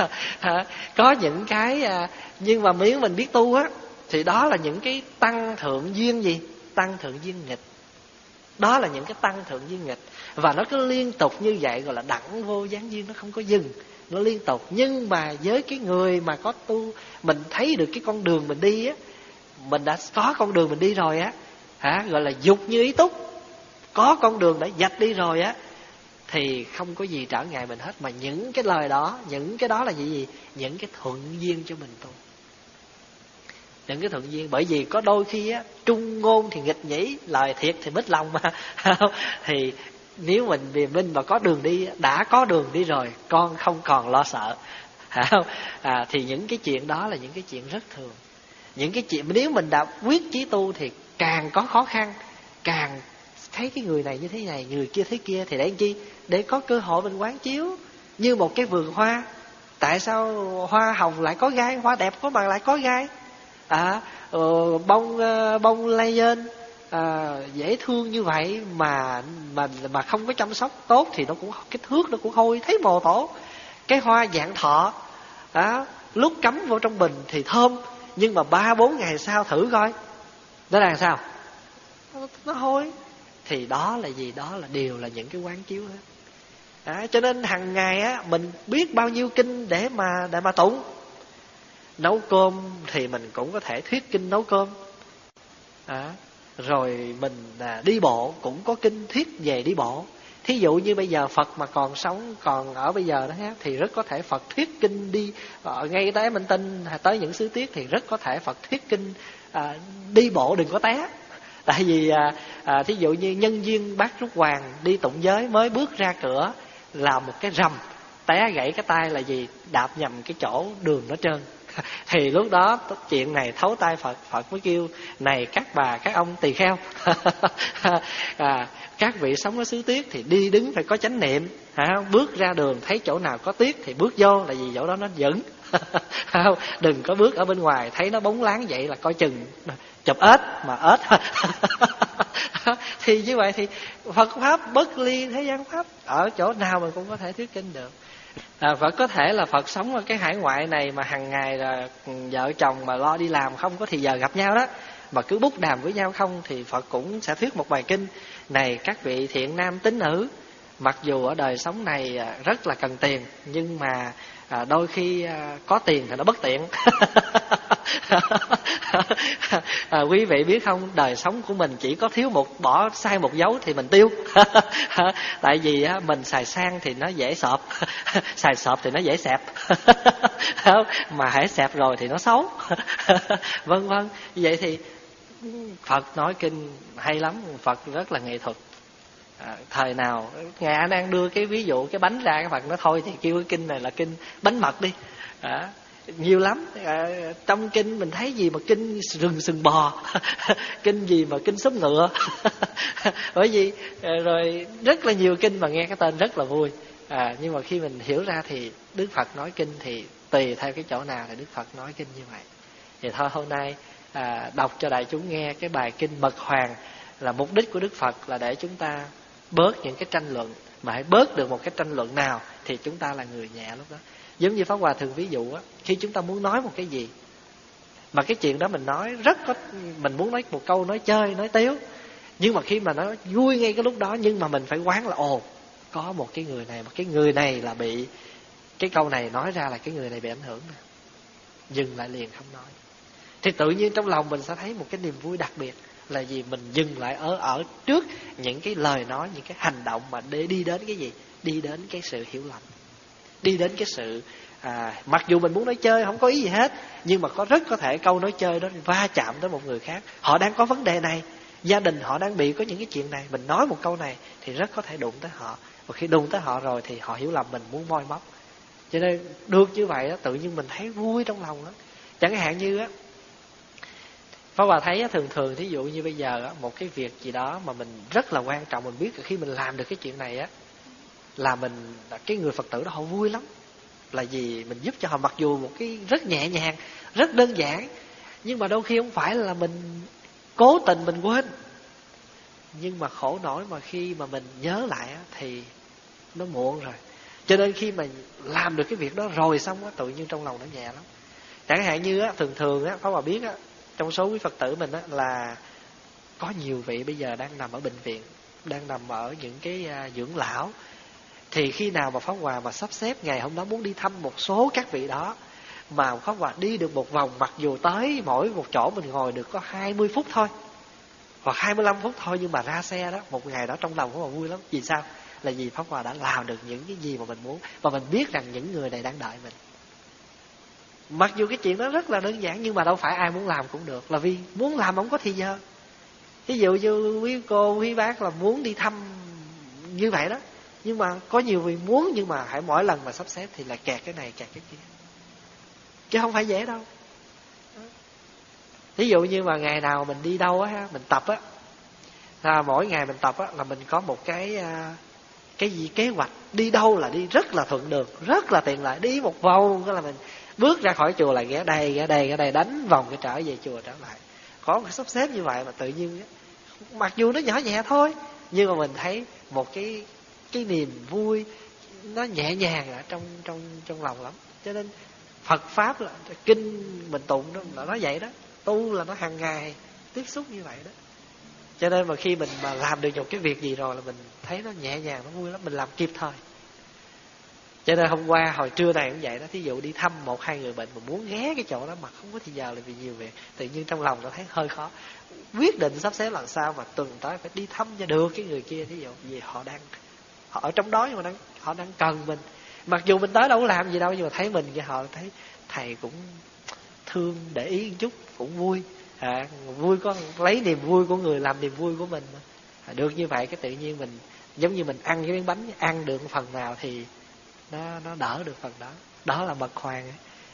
có những cái, nhưng mà nếu mình biết tu á thì đó là những cái tăng thượng duyên gì? Tăng thượng duyên nghịch. Đó là những cái tăng thượng duyên nghịch, và nó cứ liên tục như vậy, gọi là đẳng vô gián duyên, nó không có dừng, nó liên tục. Nhưng mà với cái người mà có tu, mình thấy được cái con đường mình đi á, mình đã có con đường mình đi rồi á, hả, gọi là dục như ý túc, có con đường đã dạch đi rồi á, thì không có gì trở ngại mình hết. Mà những cái lời đó, những cái đó là gì gì? Những cái thuận duyên cho mình tu. Những cái thuận duyên. Bởi vì có đôi khi á, trung ngôn thì nghịch nhĩ, lời thiệt thì mít lòng mà. Thì nếu mình vì mình mà có đường đi, đã có đường đi rồi, con không còn lo sợ. À, thì những cái chuyện đó là những cái chuyện rất thường. Những cái chuyện nếu mình đã quyết chí tu thì càng có khó khăn, càng thấy cái người này như thế này, người kia thế kia, thì để làm chi? Để có cơ hội mình quán chiếu. Như một cái vườn hoa, tại sao hoa hồng lại có gai, hoa đẹp có mà lại có gai? À, ờ, bông bông lay lên à, dễ thương như vậy mà mà mà không có chăm sóc tốt thì nó cũng cái thước nó cũng hôi thấy mồ tổ. Cái hoa dạng thọ à, lúc cắm vô trong bình thì thơm, nhưng mà ba bốn ngày sau thử coi nó làm sao, nó, nó hôi. Thì đó là gì? Đó là đều là những cái quán chiếu hết. À, cho nên hàng ngày á mình biết bao nhiêu kinh để mà để mà tụng. Nấu cơm thì mình cũng có thể thuyết kinh nấu cơm. À, rồi mình à, đi bộ cũng có kinh thuyết về đi bộ. Thí dụ như bây giờ Phật mà còn sống, còn ở bây giờ đó ha, thì rất có thể Phật thuyết kinh đi ở ngay tới Minh Tinh, tới những xứ tiết thì rất có thể Phật thuyết kinh à, đi bộ đừng có té. Tại vì à, à, thí dụ như nhân duyên Bác Trúc Hoàng đi tụng giới, mới bước ra cửa là một cái rầm, té gãy cái tay là gì? Đạp nhầm cái chỗ đường nó trơn. Thì lúc đó chuyện này thấu tai Phật, Phật mới kêu này các bà các ông tỳ kheo, à, các vị sống ở xứ Tuyết thì đi đứng phải có chánh niệm, hả? Bước ra đường thấy chỗ nào có tuyết thì bước vô, là vì chỗ đó nó vững. Đừng có bước ở bên ngoài thấy nó bóng láng vậy là coi chừng chụp ếch mà ếch. Thì như vậy thì Phật pháp bất ly thế gian pháp, ở chỗ nào mình cũng có thể thuyết kinh được. À, Phật có thể là Phật sống ở cái hải ngoại này mà hàng ngày là vợ chồng mà lo đi làm không có thì giờ gặp nhau đó, mà cứ bút đàm với nhau không, thì Phật cũng sẽ thuyết một bài kinh này các vị thiện nam tín nữ, mặc dù ở đời sống này rất là cần tiền, nhưng mà à, đôi khi à, có tiền thì nó bất tiện. À, quý vị biết không, đời sống của mình chỉ có thiếu một bỏ sai một dấu thì mình tiêu. Tại vì á, mình xài sang thì nó dễ sọp, xài sọp thì nó dễ xẹp, mà hãy xẹp rồi thì nó xấu. Vân vân. Vậy thì Phật nói kinh hay lắm, Phật rất là nghệ thuật. À, thời nào Ngài A Nan đưa cái ví dụ cái bánh ra, các bạn nói thôi thì kêu cái kinh này là kinh bánh mật đi. À, nhiều lắm. À, trong kinh mình thấy gì mà kinh rừng sừng bò, kinh gì mà kinh súng ngựa. Bởi vì à, rồi rất là nhiều kinh mà nghe cái tên rất là vui. À, nhưng mà khi mình hiểu ra thì Đức Phật nói kinh thì tùy theo cái chỗ nào thì Đức Phật nói kinh như vậy. Thì thôi hôm nay à, đọc cho đại chúng nghe cái bài kinh Mật Hoàng, là mục đích của Đức Phật là để chúng ta bớt những cái tranh luận, mà hãy bớt được một cái tranh luận nào thì chúng ta là người nhẹ lúc đó. Giống như Pháp Hòa thường ví dụ á, khi chúng ta muốn nói một cái gì mà cái chuyện đó mình nói rất có, mình muốn nói một câu nói chơi nói tiếu, nhưng mà khi mà nó vui ngay cái lúc đó, nhưng mà mình phải quán là ồ, có một cái người này, một cái người này là bị cái câu này nói ra là cái người này bị ảnh hưởng nè, dừng lại liền không nói. Thì tự nhiên trong lòng mình sẽ thấy một cái niềm vui đặc biệt, là vì mình dừng lại ở ở trước những cái lời nói, những cái hành động mà để đi đến cái gì, đi đến cái sự hiểu lầm, đi đến cái sự à, mặc dù mình muốn nói chơi không có ý gì hết, nhưng mà có rất có thể câu nói chơi đó va chạm tới một người khác, họ đang có vấn đề này, gia đình họ đang bị có những cái chuyện này, mình nói một câu này thì rất có thể đụng tới họ, và khi đụng tới họ rồi thì họ hiểu lầm mình, muốn moi móc. Cho nên được như vậy đó, tự nhiên mình thấy vui trong lòng đó. Chẳng hạn như á, Pháp Hòa thấy thường thường thí dụ như bây giờ một cái việc gì đó mà mình rất là quan trọng, mình biết là khi mình làm được cái chuyện này á, là mình, cái người Phật tử đó họ vui lắm, là vì mình giúp cho họ, mặc dù một cái rất nhẹ nhàng, rất đơn giản, nhưng mà đôi khi không phải là mình cố tình mình quên, nhưng mà khổ nổi mà khi mà mình nhớ lại á, thì nó muộn rồi. Cho nên khi mà làm được cái việc đó rồi xong á, tự nhiên trong lòng nó nhẹ lắm. Chẳng hạn như á, thường thường á, Pháp Hòa biết á, trong số quý Phật tử mình á, là có nhiều vị bây giờ đang nằm ở bệnh viện, đang nằm ở những cái uh, dưỡng lão. Thì khi nào mà Pháp Hòa mà sắp xếp ngày hôm đó muốn đi thăm một số các vị đó, mà Pháp Hòa đi được một vòng, mặc dù tới mỗi một chỗ mình ngồi được có hai mươi phút thôi, hoặc hai mươi lăm phút thôi, nhưng mà ra xe đó, một ngày đó trong lòng Pháp Hòa vui lắm. Vì sao? Là vì Pháp Hòa đã làm được những cái gì mà mình muốn, và mình biết rằng những người này đang đợi mình. Mặc dù cái chuyện đó rất là đơn giản, nhưng mà đâu phải ai muốn làm cũng được, là vì muốn làm không có thì giờ. Ví dụ như quý cô, quý bác là muốn đi thăm như vậy đó, nhưng mà có nhiều vị muốn, nhưng mà hãy mỗi lần mà sắp xếp thì là kẹt cái này, kẹt cái kia, chứ không phải dễ đâu. Ví dụ như mà ngày nào mình đi đâu á, mình tập á, là mỗi ngày mình tập á, là mình có một cái cái gì kế hoạch, đi đâu là đi rất là thuận đường, rất là tiện lợi, đi một vòng cái là mình bước ra khỏi chùa là ghé đây, ghé đây, ghé đây, đánh vòng cái trở về chùa trở lại. Có một cái sắp xếp như vậy mà tự nhiên, mặc dù nó nhỏ nhẹ thôi, nhưng mà mình thấy một cái cái niềm vui nó nhẹ nhàng ở trong trong trong lòng lắm. Cho nên Phật pháp là kinh mình tụng đó là nó vậy đó, tu là nó hàng ngày tiếp xúc như vậy đó. Cho nên mà khi mình mà làm được một cái việc gì rồi là mình thấy nó nhẹ nhàng, nó vui lắm, mình làm kịp thời. Cho nên hôm qua hồi trưa này cũng vậy đó, thí dụ đi thăm một hai người bệnh mà muốn ghé cái chỗ đó mà không có thì giờ là vì nhiều việc, tự nhiên trong lòng nó thấy hơi khó, quyết định sắp xếp làm sao mà tuần tới phải đi thăm cho được cái người kia, thí dụ vì họ đang họ ở trong đó, nhưng mà đang, họ đang cần mình, mặc dù mình tới đâu có làm gì đâu, nhưng mà thấy mình với họ thấy thầy cũng thương, để ý một chút cũng vui. À, vui có lấy niềm vui của người làm niềm vui của mình mà. À, được như vậy cái tự nhiên mình giống như mình ăn cái miếng bánh, ăn được phần nào thì nó nó đỡ được phần đó. Đó là Mật Hoàng ấy.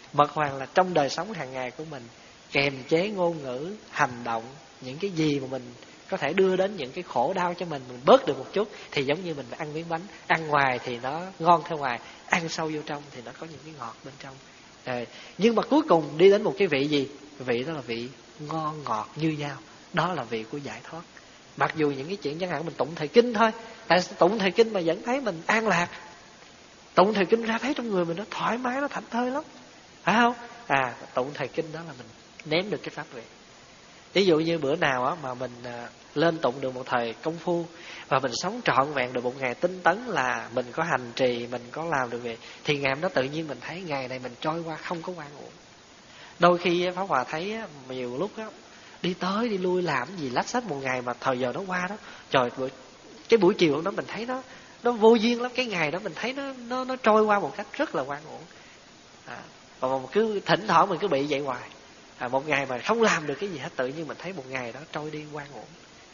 Mật hoàng là trong đời sống hàng ngày của mình, kềm chế ngôn ngữ, hành động, những cái gì mà mình có thể đưa đến những cái khổ đau cho mình, mình bớt được một chút. Thì giống như mình ăn miếng bánh, ăn ngoài thì nó ngon theo ngoài, ăn sâu vô trong thì nó có những cái ngọt bên trong. Rồi, nhưng mà cuối cùng đi đến một cái vị gì? Vị đó là vị ngon ngọt như nhau. Đó là vị của giải thoát. Mặc dù những cái chuyện chẳng hạn mình tụng thời kinh thôi, tại tụng thời kinh mà vẫn thấy mình an lạc. Tụng thời kinh ra thấy trong người mình nó thoải mái, nó thảnh thơi lắm, phải không? À, tụng thời kinh đó là mình nếm được cái pháp vị. Ví dụ như bữa nào á mà mình à, lên tụng được một thời công phu và mình sống trọn vẹn được một ngày tinh tấn, là mình có hành trì, mình có làm được việc, thì ngày hôm đó tự nhiên mình thấy ngày này mình trôi qua không có oan uổng. Đôi khi Pháp Hòa thấy á, nhiều lúc á, đi tới đi lui làm gì lách xách một ngày mà thời giờ nó qua đó, trời, cái buổi chiều hôm đó mình thấy nó nó vô duyên lắm. Cái ngày đó mình thấy nó nó nó trôi qua một cách rất là oan uổng. À, và mình cứ thỉnh thoảng mình cứ bị vậy hoài. À, một ngày mà không làm được cái gì hết, tự nhiên mình thấy một ngày đó trôi đi oan uổng.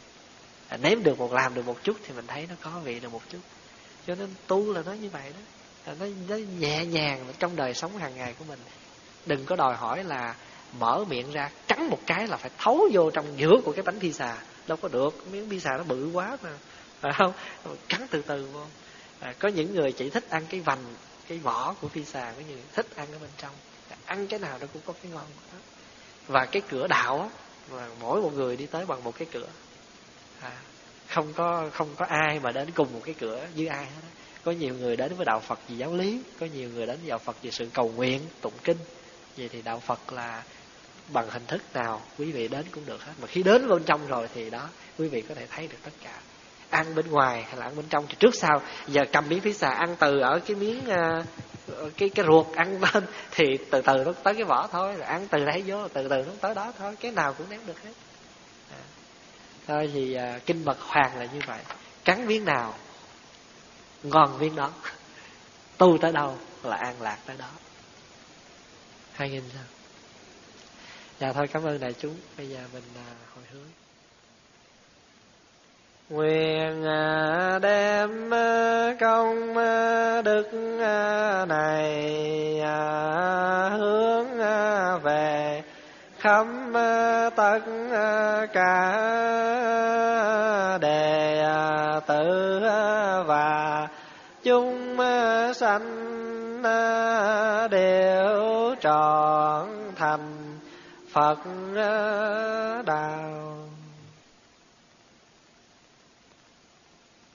À, nếm được một, làm được một chút thì mình thấy nó có vị được một chút. Cho nên tu là nó như vậy đó. À, nó, nó nhẹ nhàng trong đời sống hàng ngày của mình. Đừng có đòi hỏi là mở miệng ra cắn một cái là phải thấu vô trong giữa của cái bánh pizza. Đâu có được, miếng pizza nó bự quá mà, phải không? Cắn từ từ vô. À, có những người chỉ thích ăn cái vành, cái vỏ của pizza, có những người thích ăn ở bên trong. À, ăn cái nào nó cũng có cái ngon đó. Và cái cửa đạo á, là mỗi một người đi tới bằng một cái cửa. À, không có không có ai mà đến cùng một cái cửa với ai hết đó. Có nhiều người đến với đạo Phật vì giáo lý, có nhiều người đến với đạo Phật vì sự cầu nguyện, tụng kinh. Vậy thì đạo Phật là bằng hình thức nào quý vị đến cũng được hết. Mà khi đến bên trong rồi thì đó, quý vị có thể thấy được tất cả. Ăn bên ngoài hay là ăn bên trong thì trước sau. Giờ cầm miếng pizza ăn từ ở cái miếng uh, cái cái ruột ăn lên thì từ từ nó tới cái vỏ thôi. Rồi ăn từ đây vô từ từ nó tới đó thôi. Cái nào cũng nếm được hết. À, thôi thì uh, kinh mật hoàng là như vậy. Cắn miếng nào ngon miếng đó. Tu tới đâu là an lạc tới đó. Hai nghìn sao? Dạ thôi, cảm ơn đại chúng. Bây giờ mình uh, hồi hướng. Nguyện đem công đức này hướng về khắp tất cả đệ tử và chúng sanh đều trọn thành Phật đạo.